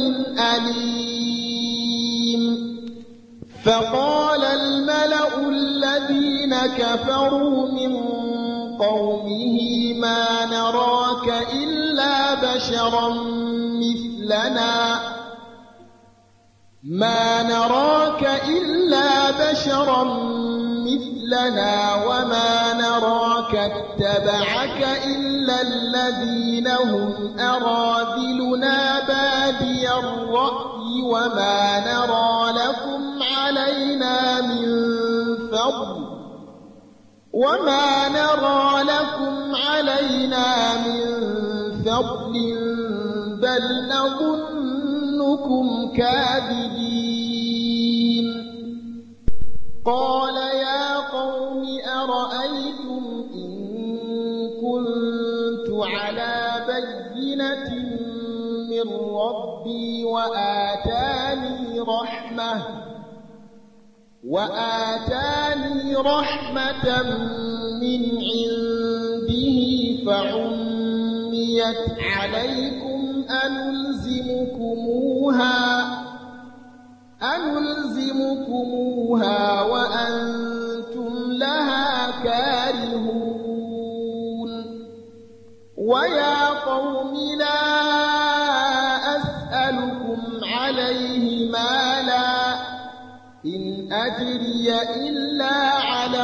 أليم فقال الملأ الذين كفروا من قومه ما نراك إلا بشرا مثلنا ما نراك إلا بشرا مثلنا وما نراك اتبعك إلا الذين هم أراذلنا بادي الرأي وما نرى لكم علينا من فضل وما نرى لكم علينا من فضل بل نظنكم كاذبين قال يا قوم أرأيتم إن كنت على بينة من ربي وآتاني رحمة وآتاني رحمة من عنده فعميت عليكم أنلزمكموها أنلزمكموها وأنتم لها كارهون ويا قوم لا أسألكم عليه مالا إن أجري إلا على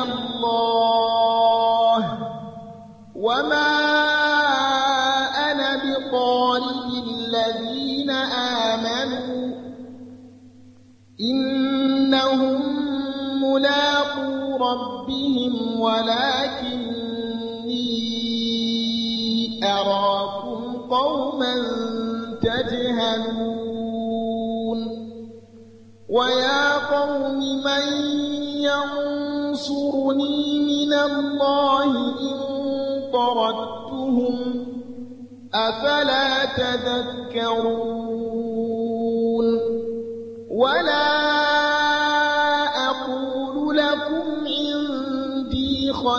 الله وما أنا بطارد الذين آمنوا إنهم ملاقو ربهم ولكني أراكم قوما تجهلون ويا قوم من ينصرني من الله إن طردتهم أفلا تذكرون ولا أقول لكم عندي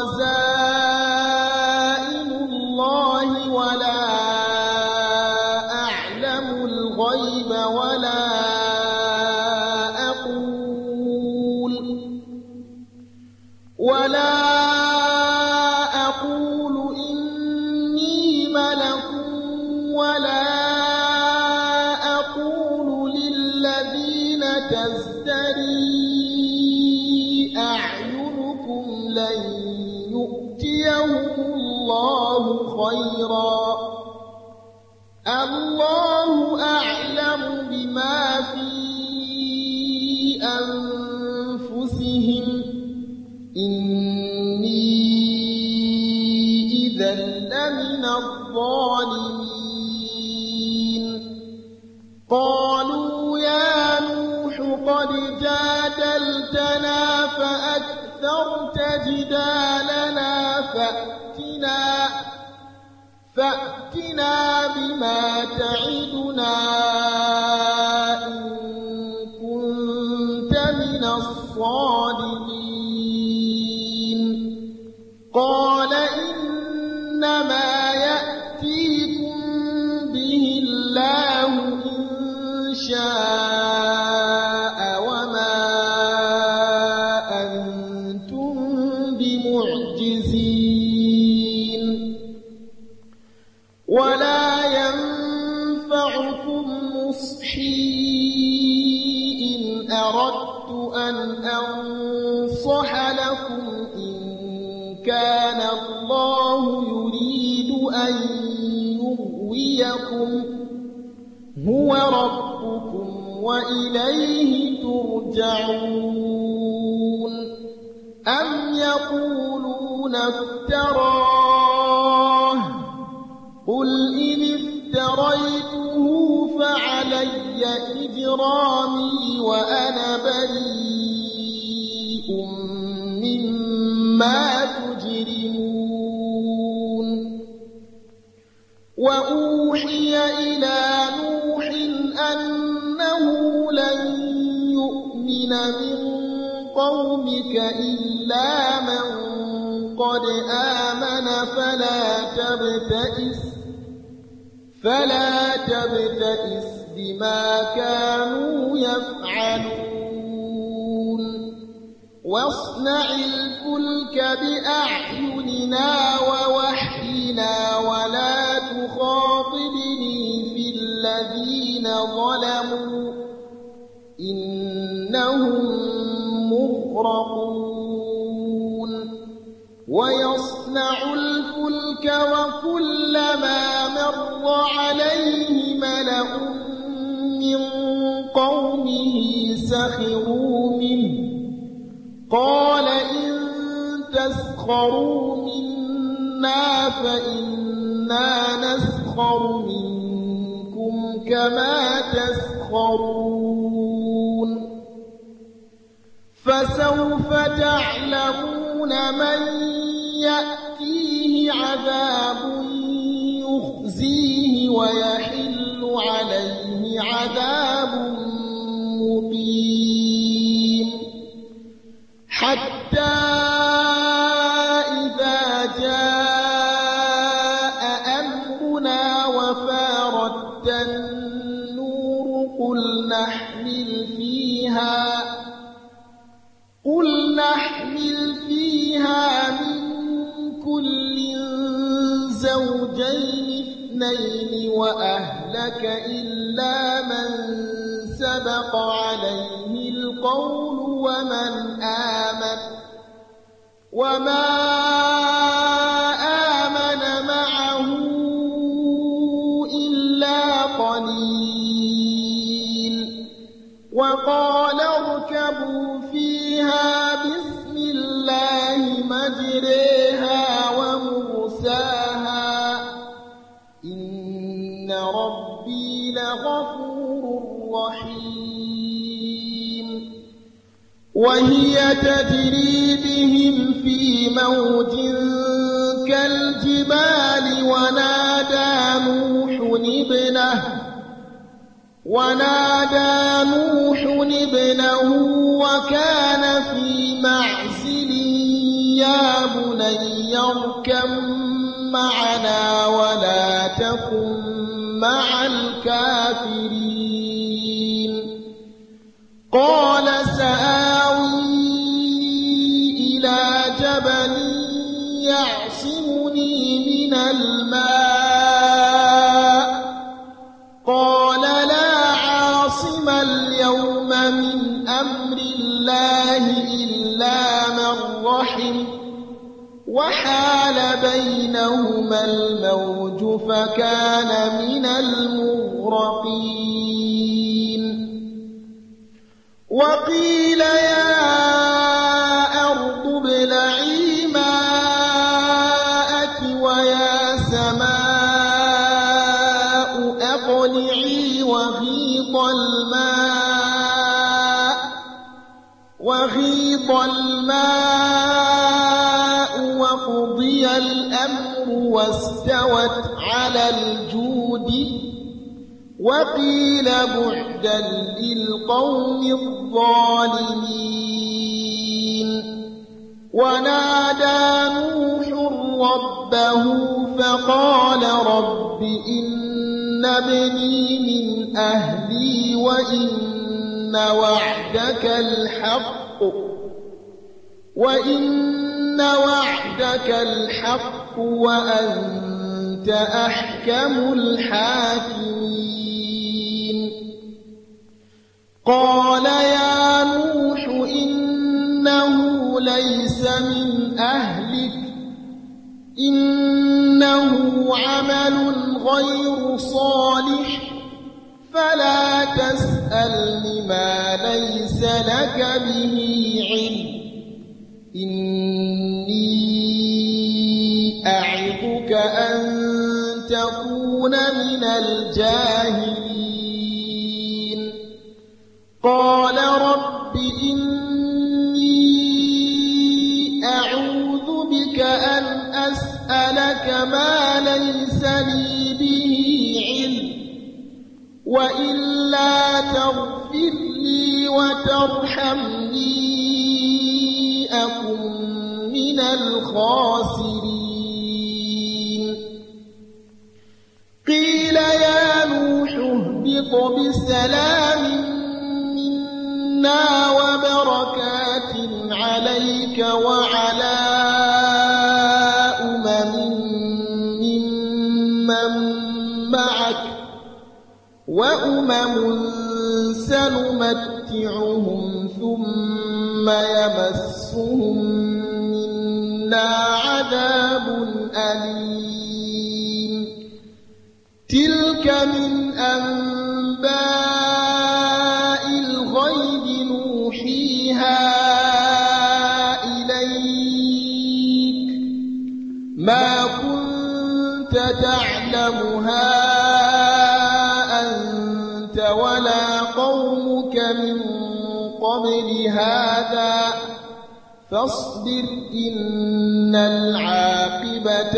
خزائن الله ولا أعلم الغيب ولا أقول ولا أقول إني ملك ولا أقول للذين تزدري أعينكم لن يؤتيهم الله خيرا الله أعلم بما في أنفسهم إني إذا لمن الظالمين قالوا يا نوح قد جادلتنا فأكثرت جدالنا فأتنا فأتنا بما تعدنا إن كنت من الصادقين قال إنما يأتيكم به الله إن شاء وما أنتم بمعجزين ولا ينفعكم نصحي إن أردت أن أنصح لكم إن كان الله يريد أن يغويكم هو ربكم وإليه ترجعون أم يقولون افتراه قل إن افتريته فعلي إجرامي وأنا بريء مما تجرمون وأوحي إلى نوح أنه لن يؤمن من قومك إلا من قد آمن فلا تبتئس فلا تبتئس بما كانوا يفعلون واصنع الفلك بأعيننا ووحينا ولا تخاطبني في الذين ظلموا إنهم مغرقون ويصنع الفلك وكلما مر عليه ملأ من قومه سخروا منه قال إن تسخروا منا فإنا نسخر منكم كما تسخرون فسوف تعلمون من يأتيه عذاب يخزيه ويحل عليه عذاب مقيم حتى إذا جاء أمرنا وفارت النور قل نحمل فيها قل نحمل فيها من كل زوجين اثنين وأهلك إلا من سبق عليه القول ومن آمن وما آمن معه إلا قليل وقال اركبوا فيها بسم الله مجريها ومرساها إن ربي لغفور رحيم وهي تجري بهم في موج كالجبال ونادى نوح ابنه ونادى نوح ابنه وكان في معزل يا بني اركب معنا ولا تكن مع الكافرين قال سآوي إلى جبل يعصمني من الماء قال لا عاصم اليوم من أمر الله إلا من رحم وحال بينهما الموج فكان من المغرقين وقيل يا أرض اقلعي ماءك ويا سماء أقلعي وغيض الماء وغيض الماء وقضي الأمر واستوت على الجود وقيل بعدا للقوم الظالمين. ونادى نوح ربه فقال رب إن ابني من أهلي وإن وعدك الحق وإن وعدك الحق وأنت أحكم الحاكمين. قال يا نوح إنه ليس من أهلك إنه عمل غير صالح فلا تسألني ما ليس لك به علم إني أعظك أن تكون من الجاهلين. قال رب إني أعوذ بك أن أسألك ما ليس لي به علم وإلا تغفر لي وترحمني أكن من الخاسرين. قيل يا نوح اهبط بسلام منا وبركات عليك وعلى أمم ممن معك وأمم سنمتعهم ثم يمسهم منا عذاب أليم. تلك من أنباء الغيب نوحيها إليك ما كنت تعلمها أنت ولا قومك من قبل هذا فاصبر إن العاقبة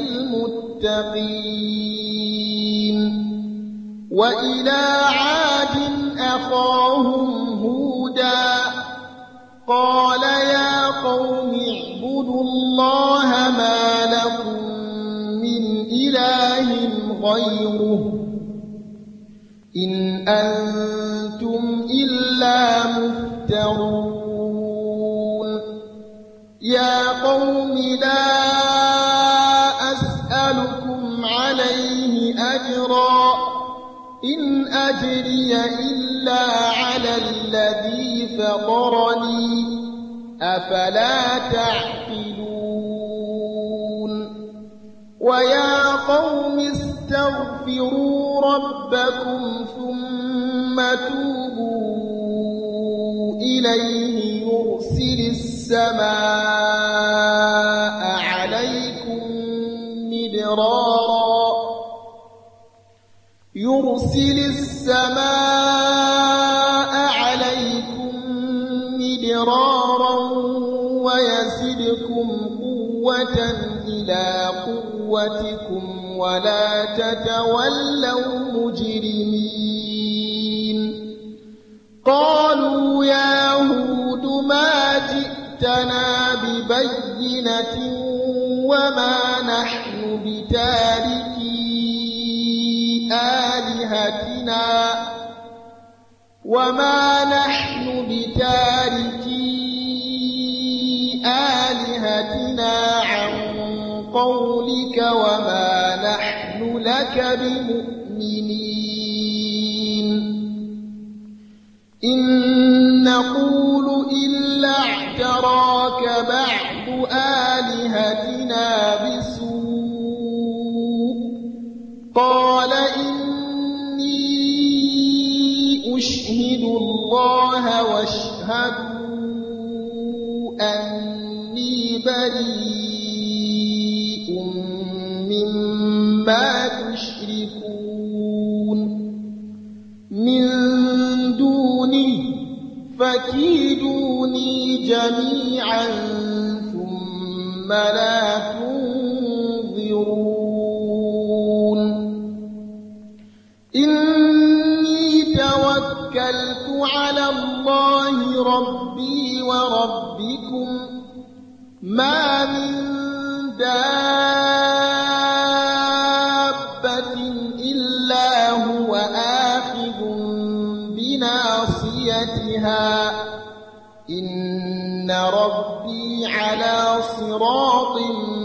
للمتقين. وإلى عاد أخاهم هودا قال يا قوم اعبدوا الله ما لكم من إله غيره إن أنتم إلا مفترون. يا قوم لا أسألكم عليه أجرا إن أجري إلا على الذي فطرني أفلا تعقلون. ويا قوم استغفروا ربكم ثم توبوا إليه يرسل السماء عليكم مدرارا يرسل السماء عليكم مدرارا ويزدكم قوة إلى قوتكم ولا تتولوا مجرمين. قالوا يا هود ما جئتنا ببينة وما نحن بتاركي آلهتنا وما نحن بتاركي آلهتنا عن قولك وما نحن لك بمؤمنين. إن نقول إلا اعتراك بعض آلهتنا بسوء قال إني أشهد الله واشهدوا أني بريء مما تشركون من دونه فكيدوني جميعا ثم لا تنظرون إني توكلت على الله ربي وربكم ما من دابة إلا هو آخذ بناصيتها إن ربي على صراط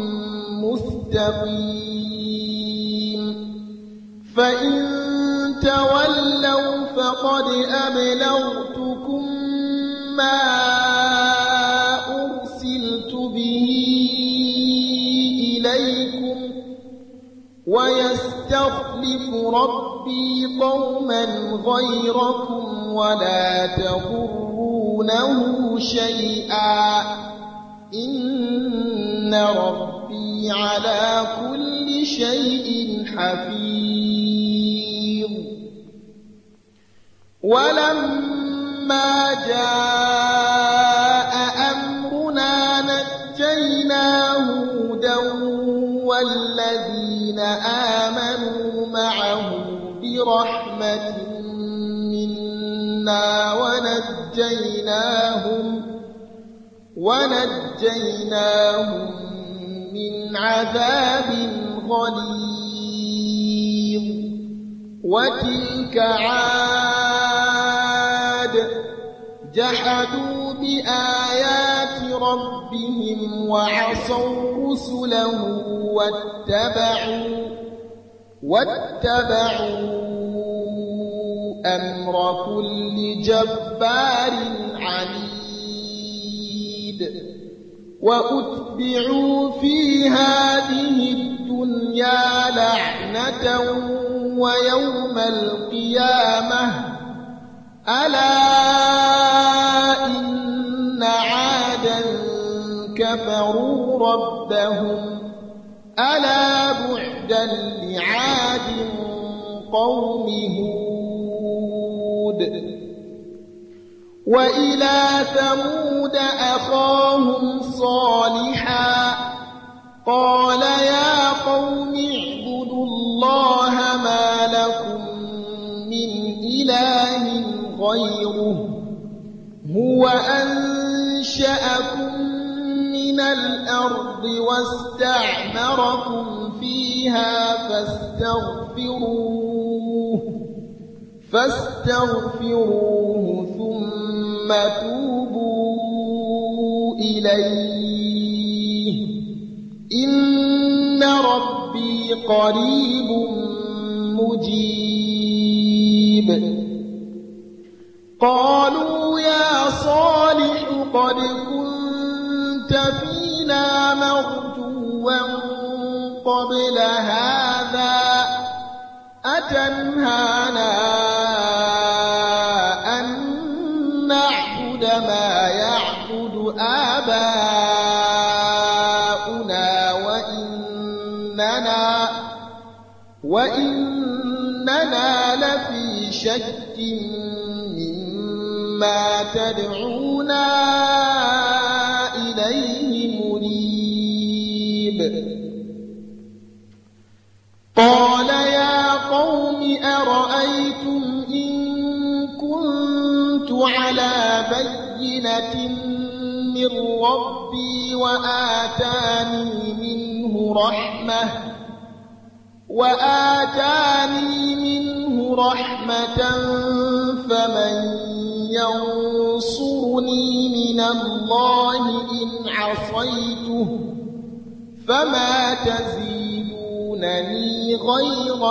مستقيم فإن تولوا فقد أبلغتكم ما أرسلت به إليكم ويستخلف ربي قوما غيركم ولا تضرونه شيئا إن ربي على كل شيء حفيظ ولما جاء أمرنا نجينا هودا والذين آمنوا معه برحمة منا ونجيناهم ونجيناهم من عذاب غليظ وتلك عاد جحدوا بآيات ربهم وعصوا رسله واتبعوا واتبعوا أمر كل جبار عنيد وأتبعوا في هذه الدنيا لعنة ويوم القيامة ألا إن عادا كفروا ربهم ألا بعدا لعاد قوم هود وإلى ثمود أخاهم صالحا قال يا قوم اعبدوا الله ما لكم من إله غيره هو أنشأكم من الأرض واستعمركم فيها فاستغفروه فاستغفروه ثم توبوا إليه إن ربي قريب مجيب قالوا يا صالح قد كنت فينا مرجوا قبل هذا أتنهانا أن نعبد ما يعبد آباؤنا وإننا وإننا لفي شك مما تدعونا إليه مريب قال يا قوم أرأيتم إن كنت على بينة من ربي وآتاني منه رحمة وآتاني منه رحمة فمن ينصرني من الله إن عصيته فما تزيدونني غير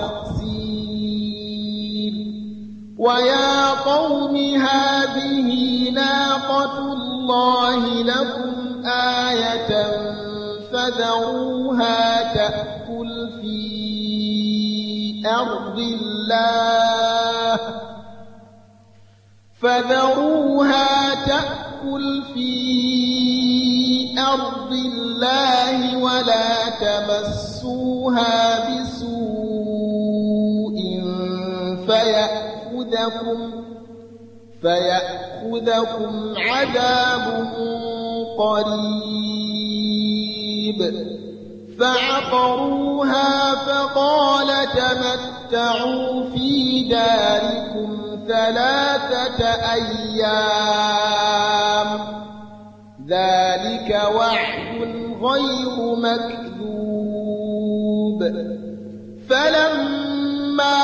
تخسير ويا قوم هذه ناقة الله لكم آية فذروها تأكل في أرض الله فذروها تأكل في أرض الله ولا تمسوها بسوء فيأخذكم فيأخذكم عذاب قريب فعقروها فقال تمتعوا في داركم ثلاثة أيام ذلك وعد غير مكذوب فلما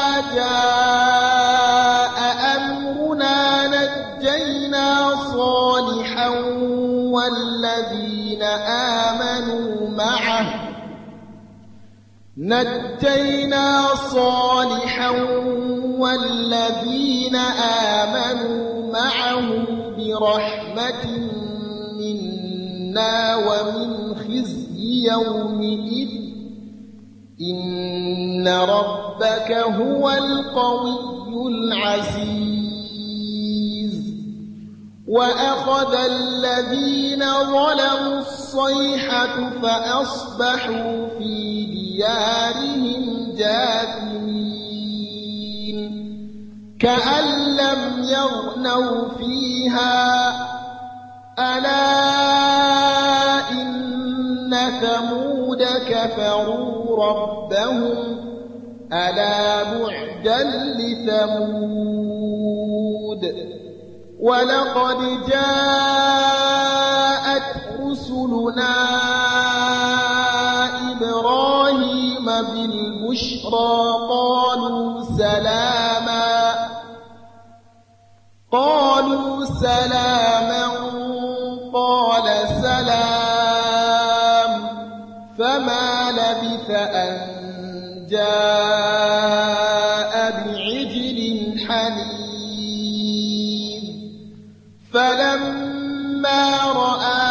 جاء أمرنا نجينا صالحا والذين آمنوا معه نجينا صالحا والذين آمنوا معه برحمة منا ومن خزي يومئذ إن ربك هو القوي العزيز وأخذ الذين ظلموا الصيحة فأصبحوا في ديارهم جاثمين كأن لم يغنوا فيها ألا إن ثمود كفروا ربهم ألا بعدا لثمود ولقد جاءت رسلنا إبراهيم بالبشرى قالوا سلاما قالوا سلاما قال سلام فما لبث أن جاء بعجل حنيذ فلما رأى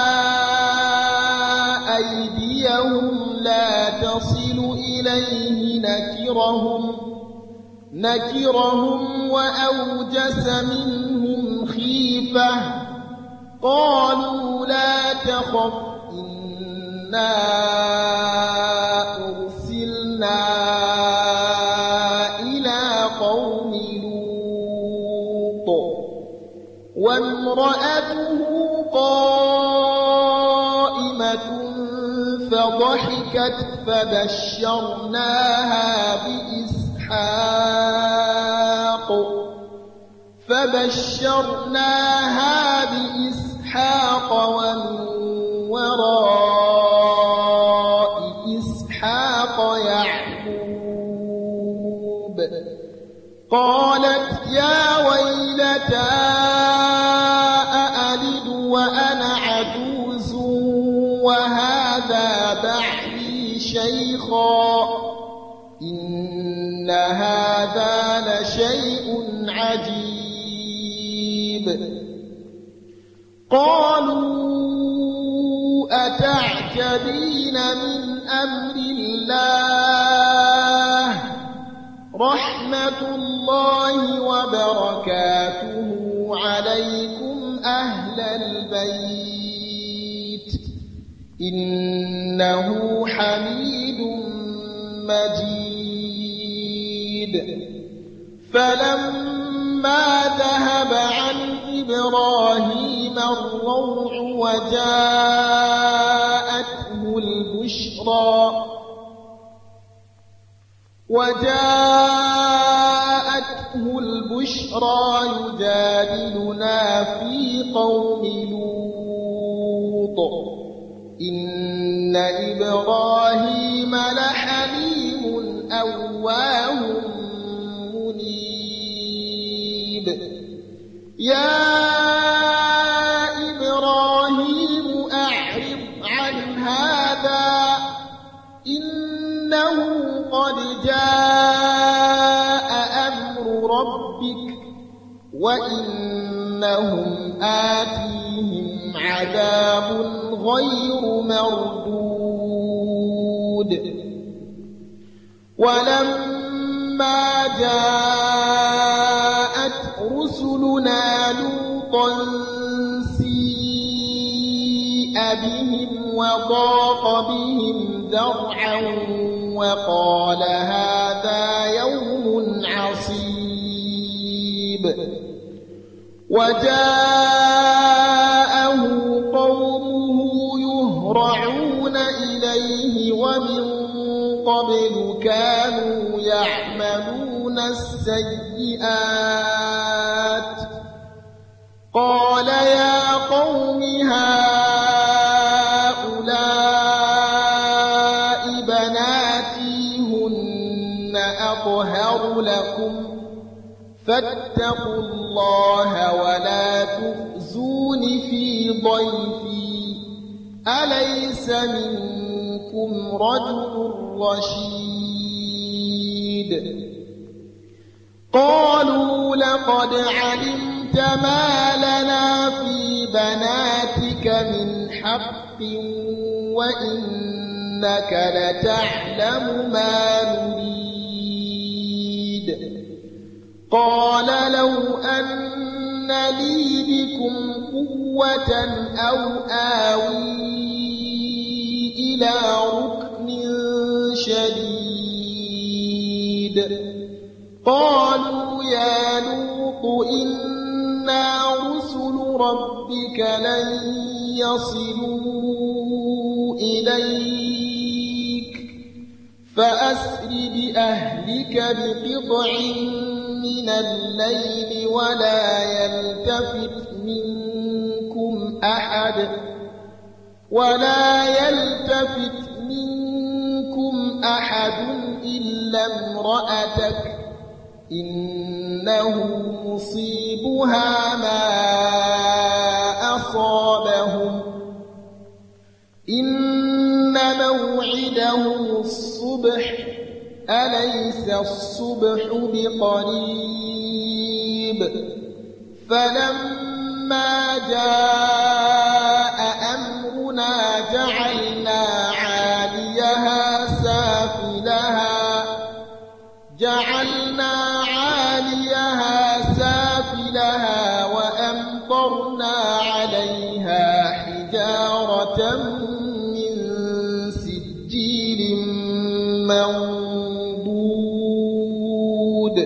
أيديهم لا تصل إليه نكرهم نكرهم وأوجس منهم خيفة قالوا لا تخف إنا أرسلنا إلى قوم لوط وامرأته قائمة فضحكت فبشرناها بإسحاق فبشرناها بإسحاق ومن وراء إسحاق يعقوب قالت يا ويلتى أألد وأنا عجوز وهذا بعلي شيخا إن هذا لشيء عجيب قالوا أتعجبين من أمر الله رحمة الله وبركاته عليكم أهل البيت إنه حميد مجيد فلما ذهب عن إبراهيم الروع وجاءته البشرى وجاءته البشرى يجادلنا في قوم لوط إن إبراهيم لحليم أواه منيب يا إبراهيم أعرض عن هذا إنه قد جاء أمر ربك وإنهم آتيهم عذاب غير مردود ولما جاءت رسلنا لوطا سيء بهم وضاق بهم ذرعا وقال هذا يوم عصيب وجاءه قومه يهرعون إليه ومن قبل كانوا يعملون السيئات قال يا قوم هؤلاء بناتي هن أطهر لكم فاتقوا الله ولا تخزون في ضيفي أليس منكم رجل رشيد قالوا لقد علمت ما لنا في بناتك من حق وإنك لتعلم ما نريد قال لو أن لي بكم قوة أو آوي إلى ركن شديد قالوا يا لوط إنا رسل ربك لن يصلوا إليك فأسر بأهلك بقطع من الليل ولا يلتفت منكم أحد ولا يلتفت منكم أحد إلا امرأتك إنه مصيبها ما أصابهم إن موعدهم الصبح أليس الصبح بقريب فلما جاء أمرنا جعلنا عاليها سافلها جعلنا عاليها سافلها وأمطرنا عليها حجارة من سجيل منضود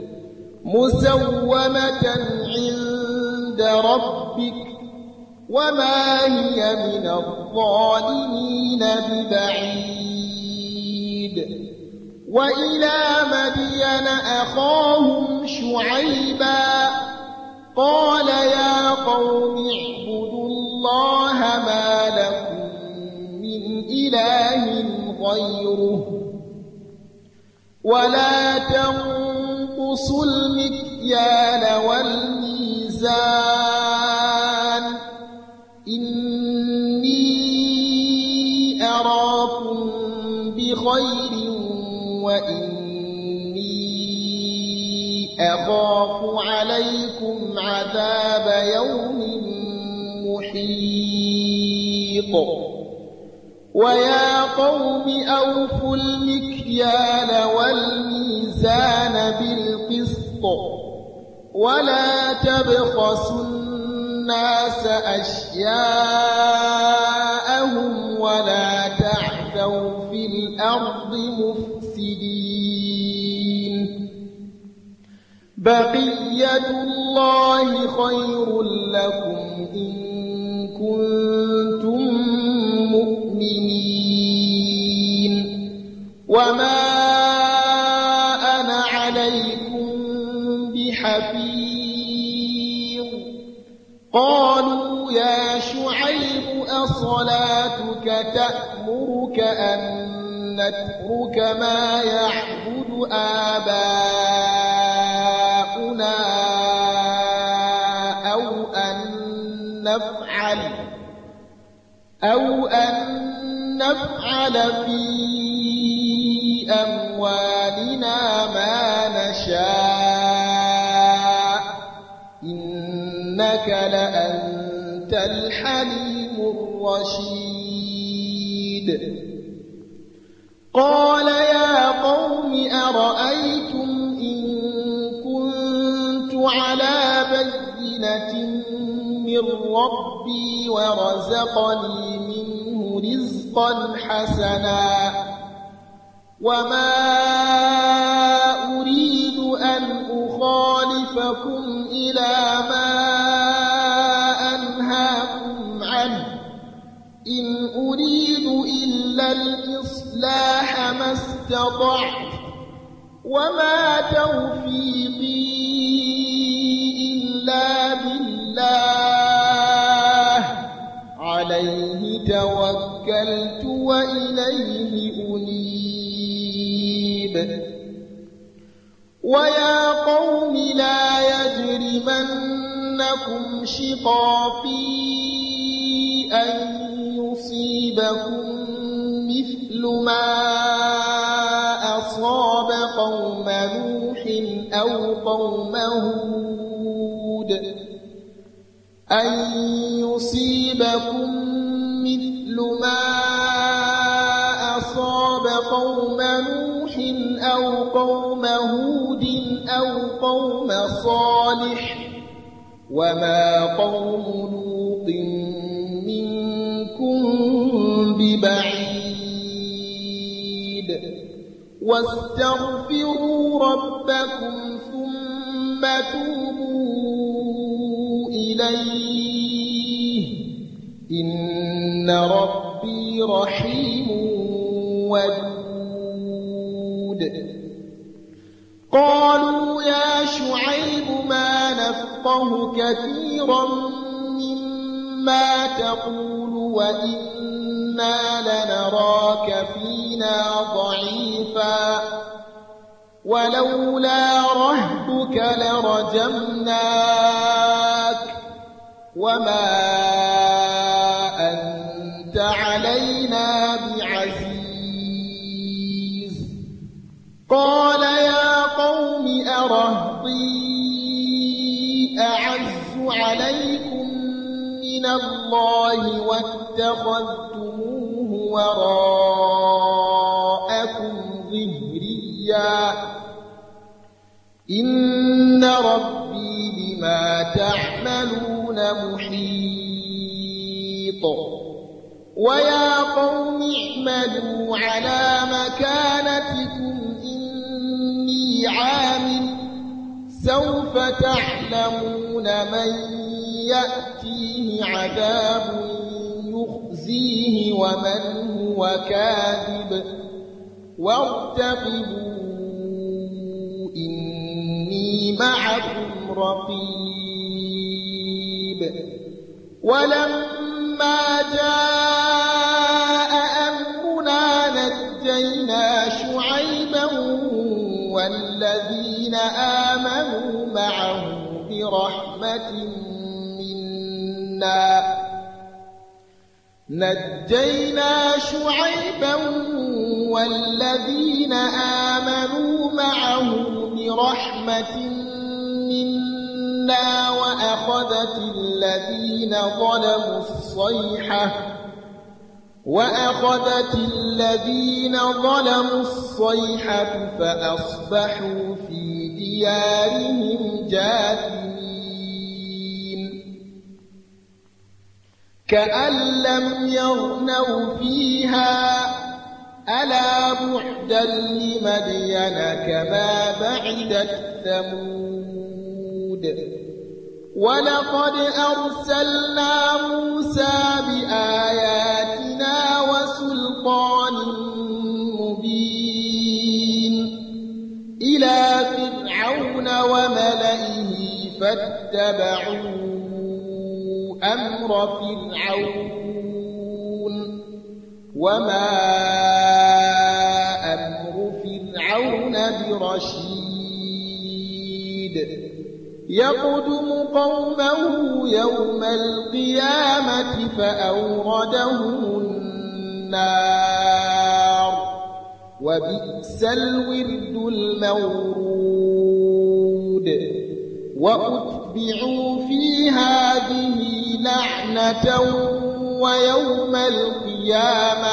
مسومة عند ربك وما هي من الظالمين ببعيد وإلى مدين أخاهم شعيبا قال يا قوم اعبدوا الله ما لكم من إله غيره ولا تنقصوا المكيال والميزان إني أراكم بخير وإني أخاف عليكم عذاب يوم محيط ويا قوم أوفوا المكيال والميزان بالقسط ولا تبخسوا الناس أشياءهم ولا تعثوا في الأرض مفسدين بقية الله خير لكم إن كنتم مؤمنين وما أنا عليكم بحفيظ قالوا يا شعيب أصلاتك تأمرك أن نترك ما يعبد آباؤنا أو أن نفعل أو أن نفعل في أموالنا ما نشاء إنك لأنت الحليم الرشيد قال يا قوم أرأيتم إن كنت على بينة من ربي ورزقني منه رزقا حسنا وما أريد أن أخالفكم إلى ما أنهاكم عنه إن أريد إلا الإصلاح ما استطعت وما توفيقي إلا بالله عليه توكلت وإليه أنيب ويا قوم لا يجرمنكم شقاقي أن يصيبكم مثل ما أصاب قوم نوح أو قوم هود أن يصيبكم مثل ما أصاب قوم نوح أو قوم هود أو قوم صالح وما قوم لوط منكم ببعيد واستغفروا ربكم ثم توبوا إليه إن ربي رحيم ودود قالوا يا شعيب ما نفقه كثيرا مما تقول وإنا لنراك فينا ضعيفا ولولا رهبك لرجمناك وما أنت علينا بعزيز قال يا قوم أرهطي أعز عليكم من الله واتخذتموه وراءكم ظهريا إن ربي بما تعملون محيط ويا قوم اعملوا على مكانتكم إني عامل سوف تعلمون من يأتيه عذاب يخزيه ومن هو كاذب وارتقبوا إني معكم رقيب ولما جاء أمرنا نجينا شعيبا والذين آمنوا معه برحمة منا نجينا شعيبا والذين آمنوا معه برحمة منا وأخذت الذين ظلموا الصيحة وأخذت الذين ظلموا الصيحة فأصبحوا في ديارهم جاثمين كأن لم يغنوا فيها ألا بعدا لمدين كما بعدت ثمود ولقد أرسلنا موسى بآياتنا وسلطان مبين إلى فرعون وملئه فاتبعوا أمر فرعون وما أمر فرعون برشيد يقدم قومه يوم القيامة فأوردهم النار وبئس الورد المورود وأتبعوا في هذه لعنة ويوم القيامة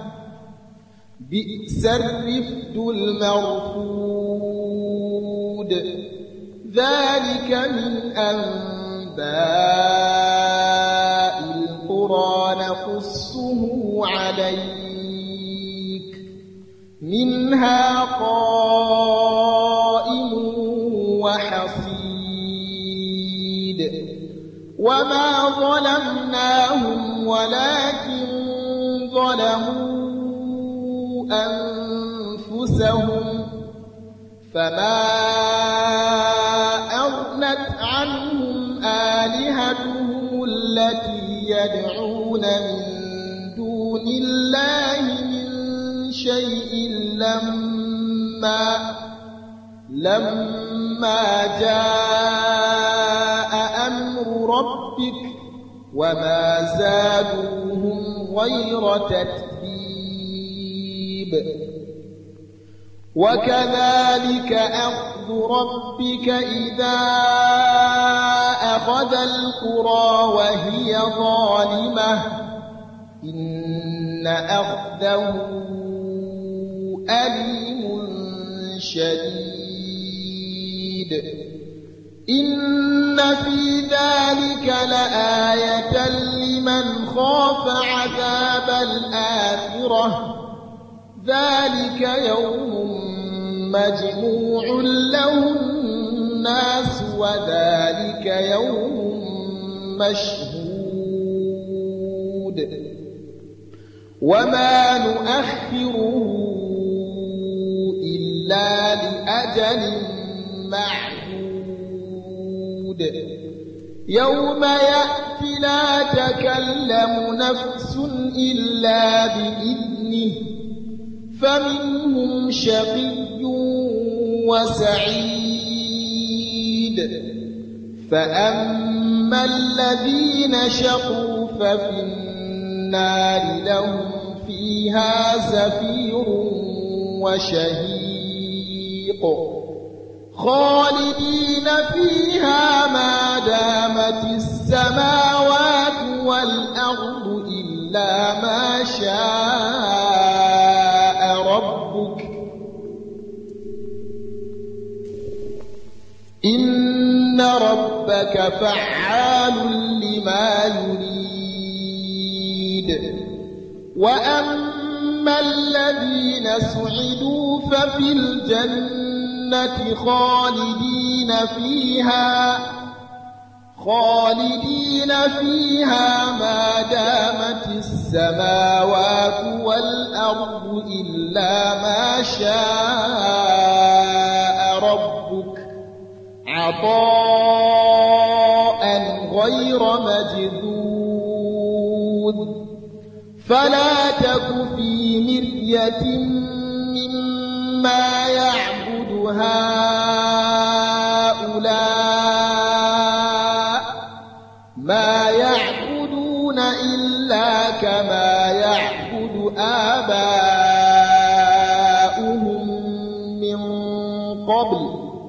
بئس الرفد المرفود ذلك من أنباء القرى نقصه نقصه عليك منها قائم وحصيد وما ظلمناهم ولكن ظلموا أنفسهم فما أغنت عنهم آلهتهم التي يدعون من دون الله من شيء لما لما جاء أمر ربك وما زادوهم غير تتبيب وكذلك أخذ ربك إذا أخذ القرى وهي ظالمة إن أخذه أليم شديد إن في ذلك لآية لمن خاف عذاب الآخرة ذلك يوم مجموع له الناس وذلك يوم مشهود وما نؤخره إلا لأجل معدود يوم يأتي لا تكلم نفس إلا بإذنه فمنهم شقي وسعيد فأما الذين شقوا ففي النار لهم فيها زفير وشهيق خالدين فيها ما دامت السماوات والأرض إلا ما شاء ربك إن ربك فعال لما يريد وأما الذين سعدوا ففي الجنة خالدين فيها خالدين فيها ما دامت السماوات والأرض إلا ما شاء ربك عطاء غير مجذوذ فلا تك في مرية مما يعبد هؤلاء ما يعبدون إلا كما يعبد آباؤهم من قبل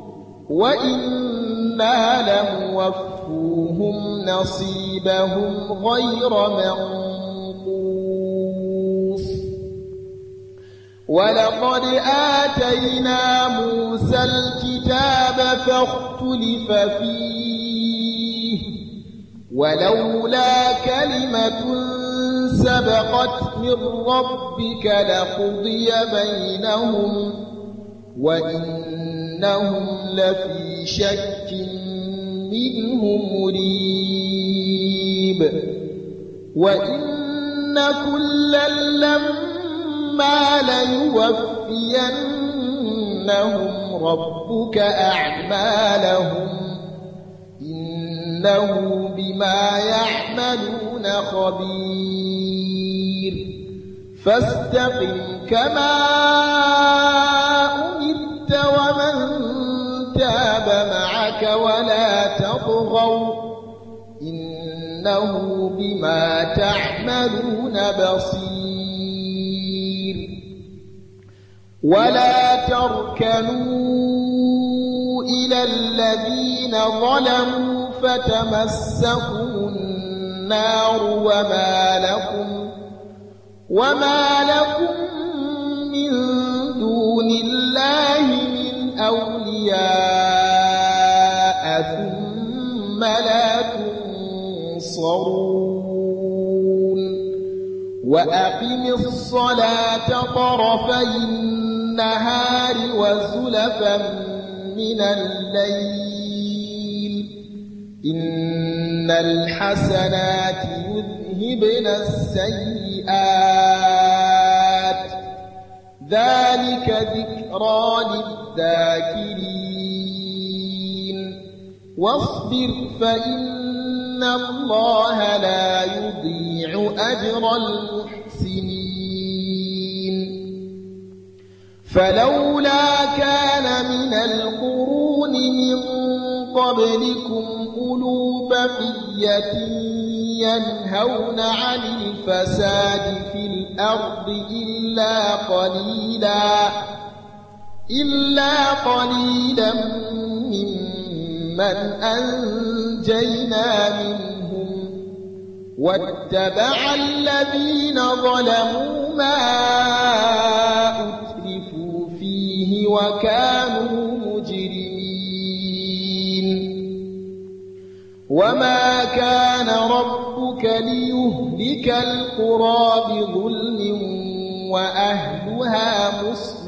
وإنا لموفوهم نصيبهم غير منقوص ولقد آتينا موسى الكتاب فاختلف فيه ولولا كلمة سبقت من ربك لقضي بينهم وإنهم لفي شك منه مريب وإن كلا لما ليوفينهم ربك أعمالهم إنه بما يعملون خبير فاستقم كما أمرت ومن تاب معك ولا تطغوا إنه بما تعملون بصير ولا تركنوا إلى الذين ظلموا فتمسكوا النار وما لكم وما لكم من دون الله من أولياء ثم لا تنصرون وأقم الصلاة طرفي النهار وزلفا من الليل إن الحسنات يذهبن السيئات ذلك ذكرى للذاكرين واصبر فإن الله لا يضيع أجر المحسنين فلولا كان من القرون من قبلكم أولو بقية ينهون عن الفساد في الأرض إلا قليلا إلا قليلا ممن أنجينا منهم واتبع الذين ظلموا ما أترفوا فيه وكانوا مجرمين وما كان ربك ليهلك القرى بظلم وأهلها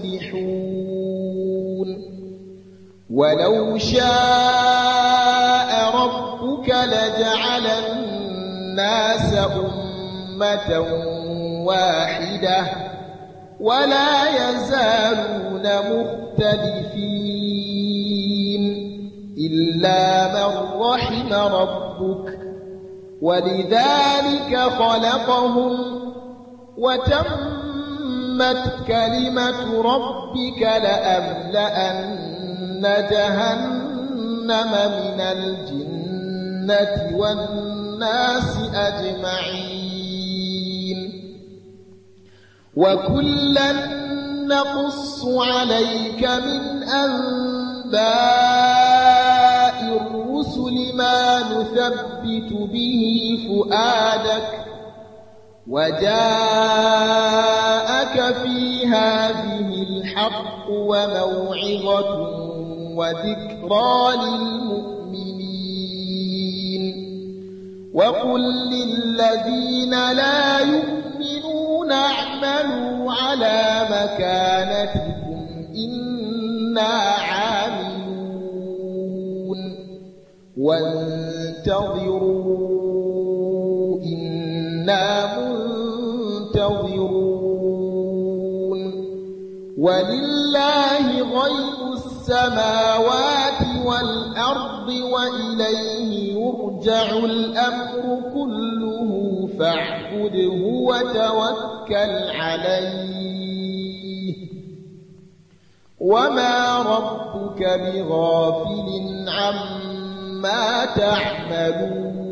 مصلحون ولو شاء ربك لجعل الناس أمة واحدة ولا يزالون مختلفين إلا من رحم ربك ولذلك خلقهم وتمت كلمة ربك لأملأن جهنم من الجنة والناس أجمعين وكلا نقص عليك من أنباء الرسل ما نثبت به فؤادك وجاءك في هذه الحق وموعظة وذكرى للمؤمنين وقل للذين لا يؤمنون اعملوا على مكانتكم إنا عاملون وانتظروا إنا منتظرون ولله غيب السماوات والأرض وإليه يرجع الأمر كله فاعبده وتوكل عليه وما ربك بغافل عما تعملون